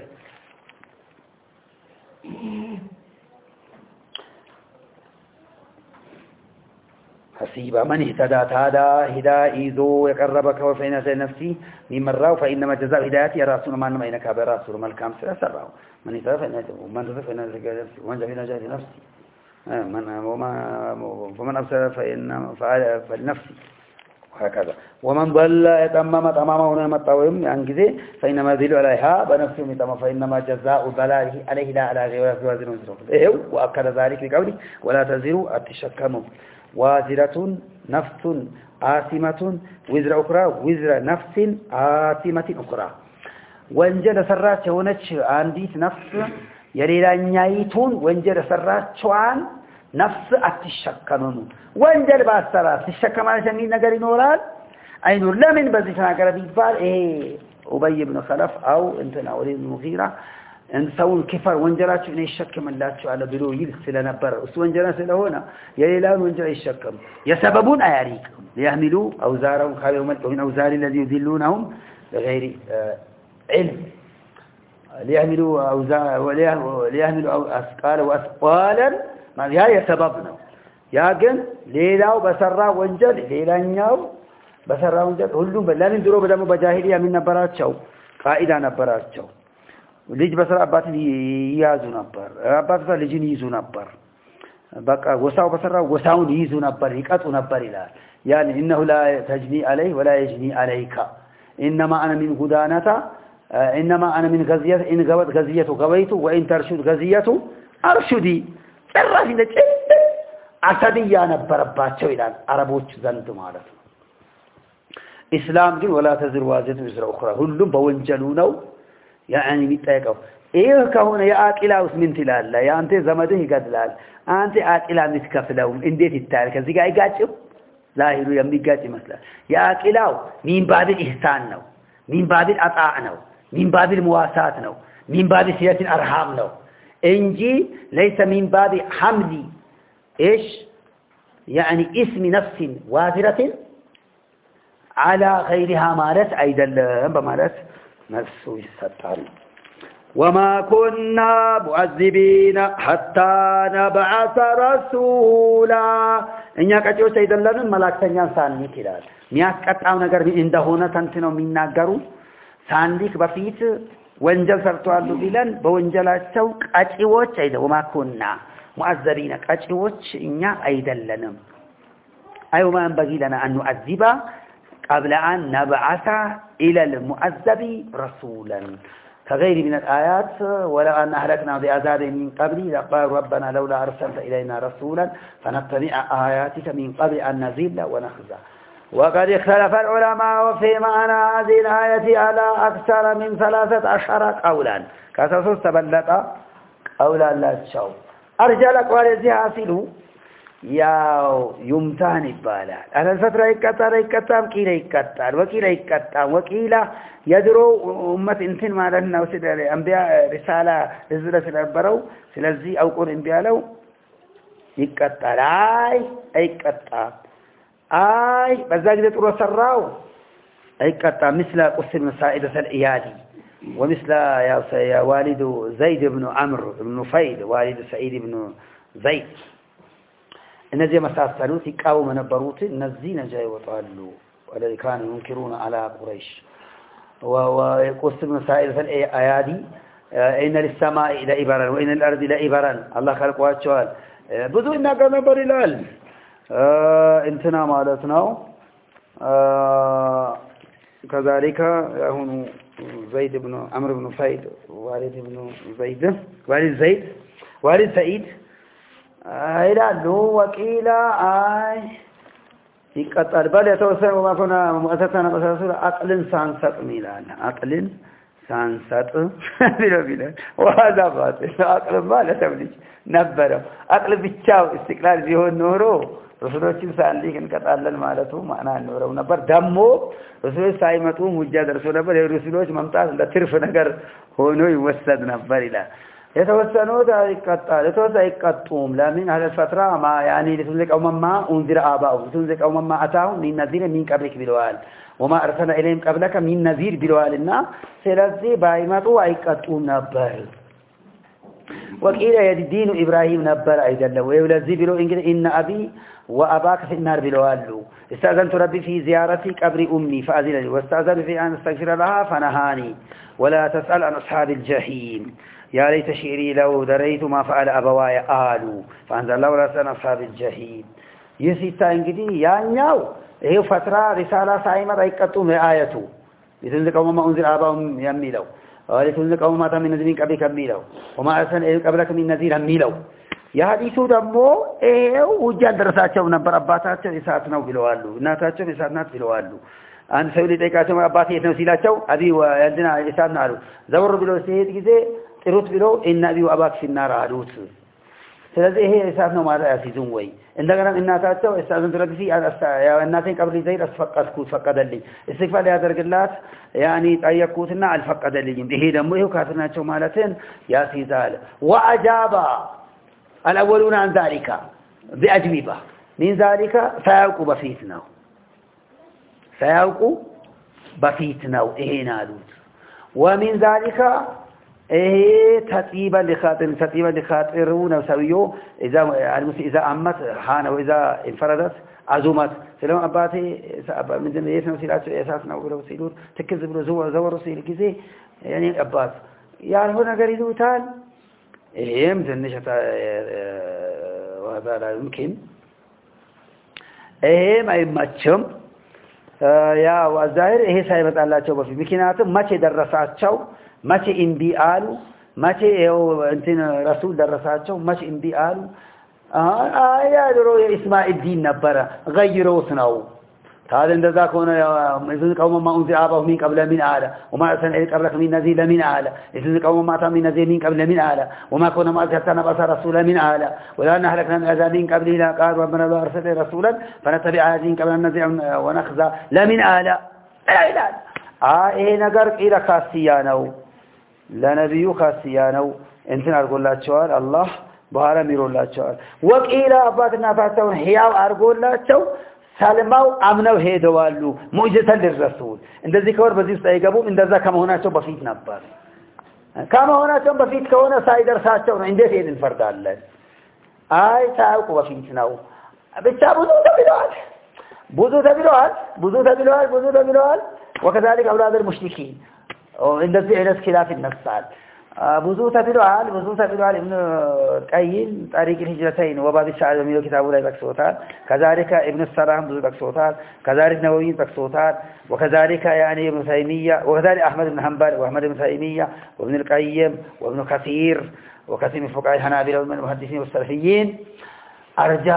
حسيبا من اهتدى هذا هدايذو يقربك وفينا نفسي ممراو فإنما جزاء هدايتي رسول ما انما انك برسول ملكام سرراو من اهتدى من تفنى ومن جاء نجاة نفسي من وما فمن أبصر فإن فلنفسي وهكذا ومن ضل يتمم تماما هنا متوهم يعني كذا فإنما ذل عليها بنفسه يتمم فإنما جزاء ضلاله عليه لا على غيره وازر وزره وأكد ذلك بقوله ولا تزروا أتشكموا وازرة نفس آثمة وزر أخرى وزر نفس آثمة أخرى وانجل سرات ونش عنديت نفس يريد نيايتون وانجل سرات شوان نفس أتشكمون وانجل باسرات تشكم على جميع نجار نورال أي نور لا من بزيتنا قربي بال أبي بن خلف أو أنتنا وليد المغيرة أن سوون كفر وانجلات إن يشكم الله على بلو يلسل نبر وانجلات هنا يليلان وانجل يشكم يسببون أياريكم ليحملوا أوزارهم خالهم من أوزار الذي يذلونهم بغير علم ليحملوا أوزار وليحملوا أثقال وأثقالا ما هي سببنا ياكن ليلاو بسرا وانجل ليلانياو بسرا وانجل ሁሉም ለምን ድሮ በደሞ በጃሂሊያ ምን ነበራቸው ቃኢዳ ነበራቸው ልጅ በስራ አባት ይያዙ ነበር አባት ልጅን ይዙ ነበር በቃ ጎሳው በስራ ጎሳውን ይዙ ነበር ይቀጡ ነበር ይላል يعني انه لا تجني عليه ولا يجني عليك انما انا من غدانتا انما انا من غزيه ان غبت غزيته غبيت وان ترشد غزيته ارشدي ጭራሽ እንደ አሰድያ ነበረባቸው ይላል አረቦች ዘንድ ማለት ነው እስላም ግን ወላ ተዝር ዋዘቱ ዝራ اخرى ሁሉም በወንጀሉ ነው يعني የሚጠየቀው ይሄ ከሆነ የአቂላውስ ምን ትላለህ ያንተ ዘመድህ ይገድላል አንተ አቂላ ምትከፍለው እንዴት ይታያል ከዚህ ጋር አይጋጭም ዛሂሩ የሚጋጭ ይመስላል የአቂላው ሚን ባቢል ኢህሳን ነው ሚን ባቢል አጣዕ ነው ሚን ባቢል ሙዋሳት ነው ሚን ባቢል ሲያቲን አርሃም ነው انجي ليس من باب حمل ايش يعني اسم نفس وازرة على غيرها مالت ايضا بمالت نفس الستار وما كنا معذبين حتى نبعث رسولا انيا قچو سيدلن ملاكتኛን ሳንልክ ይላል የሚያስቀጣው ነገር እንደሆነ ተንትነው የሚናገሩ ሳንልክ በፊት ወንጀል ሰርተዋል ቢለን በወንጀላቸው ቃጪዎች አይደለም ማኮና ሙአዘቢና ቃጪዎች እኛ አይደለንም አይውማ እንበጊለና አን نعذب قبل ان نبعث الى المعذب رسولا كغير من الايات ولا ان اهلكنا بعذاب من قبل لقال ربنا لولا ارسلت الينا رسولا فنتبع اياتك من قبل ان نذل ونخزى وقد اختلف العلماء في معنى هذه الآية على أكثر من 13 قولا كثرت تبلط قولا لا تشاو أرجلك ولذيها سلو يا يمتان البالا أنا الفترة يكتام كيلا يكتام وكيلا يكتام وكيلا يدرو أمة انتن ما لنا وسيد الأنبياء رسالة رزلة الأبرو سلزي أو قول انبياء لو يكتام أي يكتام اي بزاجده طرو سراو اي قطع مثل قسم مسائده الايادي ومثل يا والد زيد بن عمرو بن نفيل والد سعيد بن زيد እነዚህ መሳሰሉት ይቃወሙ ነበሩት እነዚህ ነጃ ይወጣሉ ወለዚ كانوا ينكرون على قريش وقسم مسائده الايادي ان للسماء لإبرا وان الارض لإبرا الله خلقواቸዋል ብዙ ይናገር ነበር ይላል انتنا مالتنا كذلك هون زيد بن عمرو بن فايد والد بن زيد والد سعيد إلى لو وكيلا يقطر بل يتوسل وما كنا مؤسسنا مساسل عقل سانسط ميلان عقل سانسط بلا وهذا باطل عقل ما لا تبليش نبره عقل ብቻው استقلال ቢሆን ኖሮ ረሱሎችን ሳንዲክ እንቀጣለን ማለቱ ማና ነው ነበር ደሞ ረሱሎች ሳይመጡ ሙጃ ደርሶ ነበር የረሱሎች መምጣት እንደ ትርፍ ነገር ሆኖ ይወሰድ ነበር ይላል የተወሰነው ይቀጣል የተወሰነ ይቀጡም ለምን على الفتره ما يعني لتنزقوا مما انذر اباؤ تنزقوا مما اتاهم من نذير من قبلك بلوال وما ارسلنا اليهم قبلك من نذير بلوالنا ስለዚህ ባይመጡ አይቀጡም ነበር وقيل يدين ابراهيم نبر ايدله ويولذي بلو ان ابي واباك في النار بلوالو استاذنت ربي في زيارتي قبر امي فاذن لي واستاذن في ان استغفر لها فنهاني ولا تسال عن اصحاب الجحيم يا ليت شعري لو دريت ما فعل ابواي قالوا فانزل الله ولا تسال عن اصحاب الجحيم يسيتا እንግዲህ ያኛው هي فترة رسالة سائمة يقطوا بآيته لتنذر ما أنزل آباهم يميلوا ولتنذر ما تم من نذير قبلك يميلوا وما أرسلنا قبلك من نذير يميلوا يا حديثو دمو وجال درساتهم نبر أباتاتهم إساتنا وبلوالو ناتاتهم إساتنا بلوالو أن سولي تيكاتهم أباتي يتنسيلاتهم أبي ويلدنا إساتنا علو زور بلو سيد كذي تروت بلو إن أبي وأباك في النار علوت ስለዚህ ይሄ እሳት ነው ማለት ያሲዙን ወይ እንደገና እናታቸው እሳቱን ትረግፊ ያው እናቴን ቀብሪ ዘይድ አስፈቀድኩት ፈቀደልኝ እስትግፋር ያደርግላት ያኒ ጠየቅኩትና አልፈቀደልኝም ይሄ ደግሞ ይሄው ካትናቸው ማለትን ያሲዛል ወአጃባ الاولون عن ذلك باجوبه من ذلك سيوقوا بفيتنا ይሄን አሉት ومن ذلك تطيبا لخاطرون وسويو إذا أمت حان وإذا انفردت عزومت سلام أباتي من ذن يسمى سيلات أساسنا ولو سيلور تكذب زور سيل كذي يعني أبات يعني هنا قريدو تال مثل نشطة وهذا لا يمكن ما يمتشم يا والظاهر سايبت الله تشوف في مكيناتهم ما تدرسات شو ماشي إندي آلو ماشي أنتين رسول درساتهم ماشي إندي آلو يا درو إسماء الدين نبرة غيروا سناو هذا إن ذاك هنا إذن قوم ما أنزل آباهم من قبل من آله وما أرسلنا إليك قبلك من نذير من آله إذن قوم ما أتى من نذير من قبل من آله وما كنا ما أرسلنا بأس رسولا من آله ولا أهلكنا من أذانين قبلنا قال ربنا لا أرسل رسولا فنتبع هذين قبل النذير ونخزى لا من آله لا إيه نقر إلى خاصيانه لنبيو خاصيانو انتن ارغولاچوال الله بهار ميرولاچوال وقيل اباتنا فاتون حياو ارغولاچو سلماو امنو ሄደዋሉ ሙዕጂዘተ ለረሱል እንደዚህ ከወር በዚህ ውስጥ አይገቡም እንደዛ ከመሆናቸው በፊት ነበር ከመሆናቸው በፊት ከሆነ ሳይደርሳቸው ነው እንዴት ይሄን እንፈርዳለን አይ ታውቁ በፊት ነው ብቻ ብዙ ተብለዋል وكذلك اولاد المشركين እንደዚህ አይነት خلاف ይነሳል ብዙ ተብለዋል ابن قيم طريق الهجرتين وباب السعادة የሚለው ኪታቡ ላይ ጠቅሶታል كذلك ابن السلام ብዙ ጠቅሶታል كذلك نووي ጠቅሶታል وكذلك يعني ابن تيمية وكذلك احمد بن حنبل واحمد بن تيمية وابن القيم وابن كثير وكثير من فقهاء الحنابلة والمحدثين والسلفيين ارجح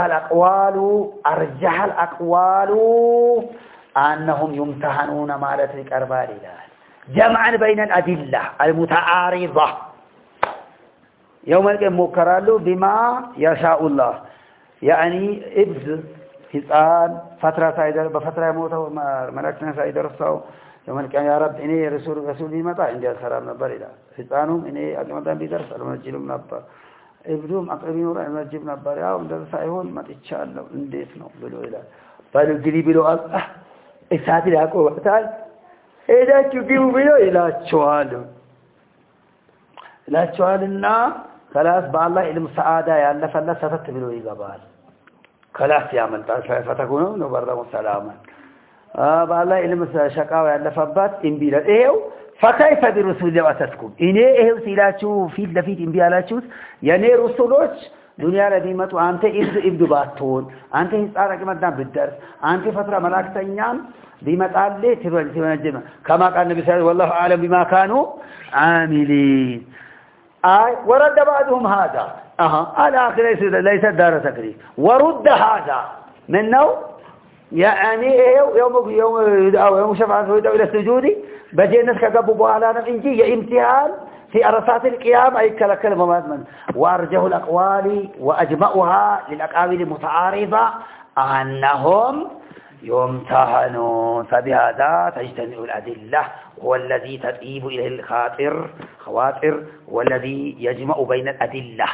الاقوال انهم يمتحنون ማለት ይቀርባል ይላል جمعا بين الأدلة المتعارضة يوم القيامة مكرالو بما يشاء الله يعني ابز حصان فترة سايدر بفترة يموته ملكنا سايدر الصو يوم القيامة يا رب إني رسول بمطا عندي الخراب نبر إلى حصانهم إني أقمدان بيدرس المسجلهم نبر ابدهم أقربين ورأي المسجل نبر ياهم درس سايهون ما تتشالوا انديسنوا بلو إلى فالو قلي بلو إساتي لأكو وقتال إذا تجيبوا بيو إلى شوالنا خلاص بالله علم سعادة يالله فلا ستت بيو يقبال خلاص يعمل فتكونوا نبرم سلاما بالله علم شقاوة يالله فبات إنبيلا إيو فكيف برسول الله وتسكم إنه إيو سيلاتشو فيد لفيد إنبيالاتشوس يعني رسولوش دنيا لديمتو أنت إبدو باتون أنت هسارك مدام بالدرس أنت فترة ملاك تنيان بمثال لي تنجم كما قال النبي صلى الله عليه وسلم والله أعلم بما كانوا عاملين ورد بعضهم هذا على آخر ليس دار تكريم ورد هذا منه يعني يوم شفاعة ويدعو إلى السجود بجي الناس كقبوا على نفسه يا امتحان في أرصات القيام أي كلمة مادمن وأرجه الأقوال وأجمعها للأقاويل المتعارضة أنهم يمتحنون فبهذا تجتمع الأدلة هو الذي تطيب إليه الخواطر والذي يجمع بين الأدلة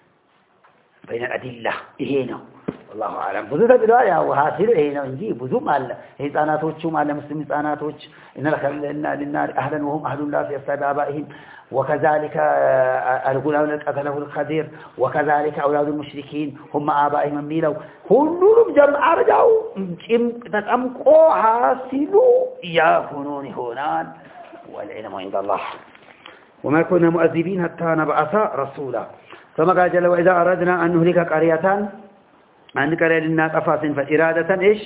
إهينا الله أعلم بذو تبدأ وهاسل إهينا ونجي بذو مال هيتاناتوش مال مسلم هيتاناتوش إن للنار أهلا وهم أهل الله في أصحاب آبائهم وكذلك الغلام قتله الخدير وكذلك أولاد المشركين هم آبائهم ميلوا كلهم جمع رجعوا تتمقوا حاسلوا يكونون هنان والعلم عند الله وما كنا مؤذبين حتى نبعث رسولا ثم قال جل وإذا أردنا أن نهلك قرية أن قرية للناس أفاسا فإرادة إيش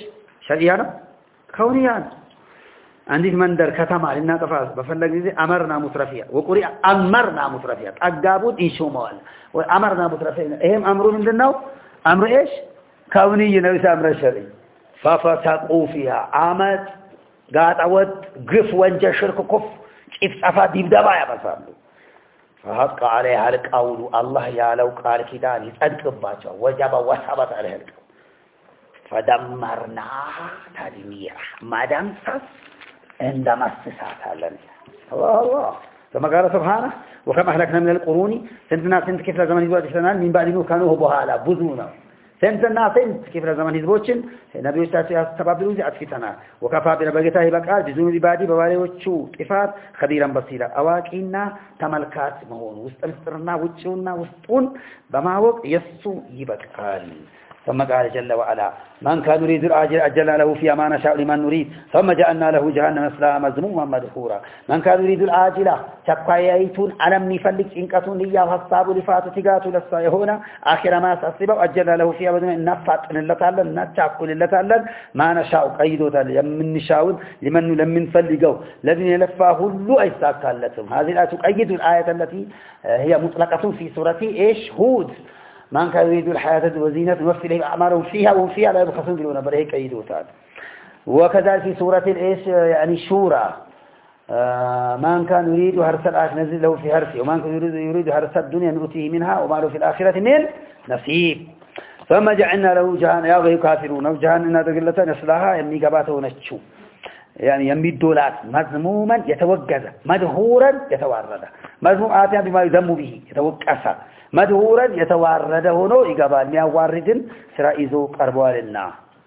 شرعية كونية عندي مندر كتما لنا طفاز بفلق زي أمرنا مترفيا وقري أمرنا مترفيا أجابون إيشو موال وأمرنا مترفيا إهم أمرون من النو أمر إيش كوني نويس أمر الشرعي ففتقوا فيها عمد قاعد عود قف وانجا شرك كف كيف أفاد يبدأ بايا بسامو فحق عليها القول الله يا لو قال كدان يتأدقب باچا وجب وثبت عليها القول فدمرناها تدميرا ما دمسس عندما استساعتها لنا الله ثم قال سبحانه وكم أهلكنا من القرون سنتنا سنت كيف لزمن يزوج سنان من بعد نوح كانوا بهالا بذونا سنتنا سنت كيف لزمن يزوجين نبي يستأسي استبابلو زي أتفتنا وكفى بربقته بقال بذنوب عبادي بوالي وشو كفات خبيرا بصيرا أواكينا تملكات مهون وستمسترنا وشونا وسطون بماوق يسو يبقال ثم قال جل وعلا من كان يريد الآجل أجلنا له فيها ما نشاء لمن نريد ثم جعلنا له جهنم يصلاها مذموما مدحورا من كان يريد الآجلة تقايتون ألم نفلك إنكتون ليا وحصاب لفاتو تقاتوا للصايا هنا آخر ما سأصيبه أجلنا له فيها بدون نفات للتعلم نتعقل للتعلم ما نشاء قيدوا لمن نشاء لمن فلقوا الذين يلفاه اللو أيساك لهم هذه الآية تقيد الآية التي هي مطلقة في سورة إيش هود من كان يريد الحياة وزينة نوفي لهم أعمالهم فيها وهم فيها لا يبخسون بلونا بل هيك أيدوتان وكذلك في سورة الإيش يعني الشورى من كان يريد هرس الآخرة نزل له في هرسه ومن كان يريد هرس الدنيا نؤتيه منها وما له في الآخرة من نصيب ثم جعلنا له جهنم يا غير كافرون وجهنم تقلة نسلها يمني قباته ونشو يعني يمي الدولات مذموما يتوجز مدهورا يتوارد مذموم آتيا بما يذم به يتوكسا مدهورا يتوارد هنا يقبال مياوارد سرائزو قربوالنا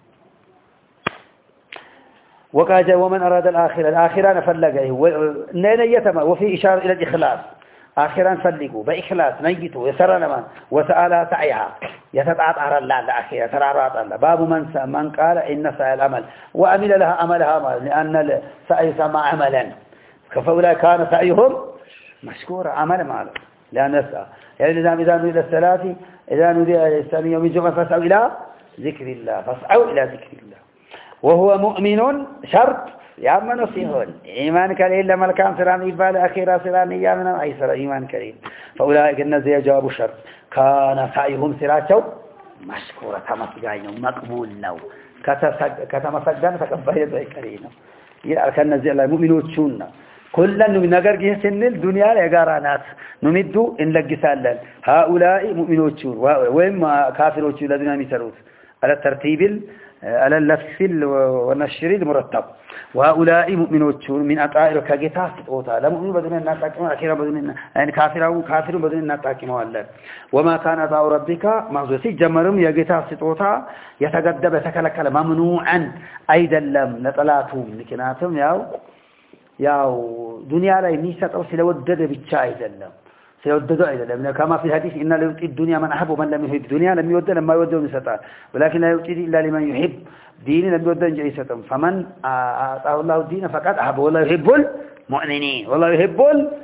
وقال ومن أراد الآخرة نفلقه وفي إشارة إلى الإخلاص آخرا فلقوا بإخلاص نيته يسر لمن وسألها سعيها يتطعطر الله الأخير يترعرات الله باب من قال إن سعي الأمل وأمل لها أملها لأن السعي سمى عملا فأولئك كان سعيهم مشكورا عمل معلوم لأن نسأل يعني إذا نريد الثلاث إذا نريد الإسلام يوم الجمعة فاسعوا إلى ذكر الله فاسعوا إلى ذكر الله وهو مؤمن شرط يأمن فيهن إيمان كريم لما الكام سران إبال أخيرا سران يامنا أي سر إيمان كريم فأولئك النزي جواب شرط كان سعيهم سراتشو مشكورة تمسجين مقبول نو كتمسجان تقبل يدعي كريم كان نزي الله مؤمنون شون كلا نمنجر جنسن الدنيا لجارانات نمدو إن لجسالن هؤلاء مؤمنون شون وين كافرون شون الذين يسرون على الترتيب على اللفظ والنشر المرتب وهؤلاء مؤمنون من أطائر كجتاس أوتا لا مؤمن بدون الناس تكمل أخيرا بدون يعني كافر بدون الناس تكمل وما كان أطاع ربك معذوسي جمرهم يجتاس أوتا يتجدب يتكلك ممنوعا أيضا لم نطلاتهم لكناتهم ياو دنيا لا يميسات أو سلودد بالشاي ذلهم سيوددوا أيضا كما في الحديث إن لا يؤتي الدنيا من أحب ومن لم يحب الدنيا لم يودد لما يودد مسطا ولكن لا يؤتي إلا لمن يحب دين لم يودد جئيسة فمن أعطاه الله الدين فقد أحب والله يحب المؤمنين والله يحب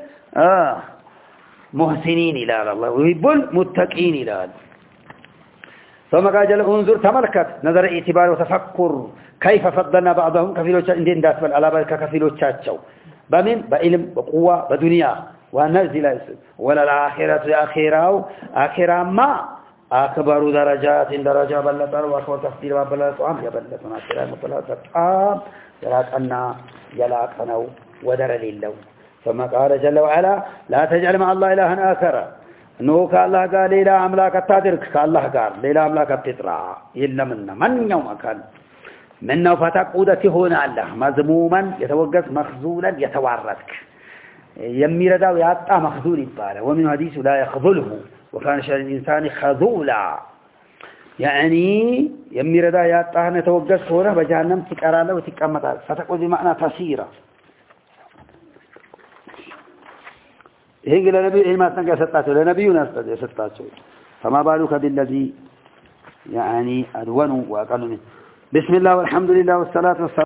المحسنين إلى الله ويحب المتقين إلى الله ثم قال جل انظر تملكت نظر اعتبار وتفكر كيف فضلنا بعضهم كفيلوچ اندين داسبل على بالك كفيلوچاچو بمن بعلم وقوة بدنيا ونزل ولا الآخرة آخرة ما أكبر درجات درجة بلتر وأكبر تفضيل وبلت عام يبلتنا آخرة مبلتت عام يلاك أنو ودر لله ثم قال جل وعلا لا تجعل مع الله إلها آخر أنه كالله قال ليلا أملاك التادرك كالله قال ليلا أملاك التطرع إلا من يوم كان منه فتقودة هنا الله مذموما يتوقف مخزولا يتواردك يميردا وياطا مخذول يباله ومن حديث لا يخذله وكان شر الانسان خذولا يعني يميردا ياطا نتوجس هنا بجهنم تقراله وتقمطال فتقول بمعنى تسيرا هيك لنبي ما تنقى ستاته لنبينا ستاته فما بالك بالذي يعني أدونوا وأقلوا منه بسم الله والحمد لله والصلاة والسلام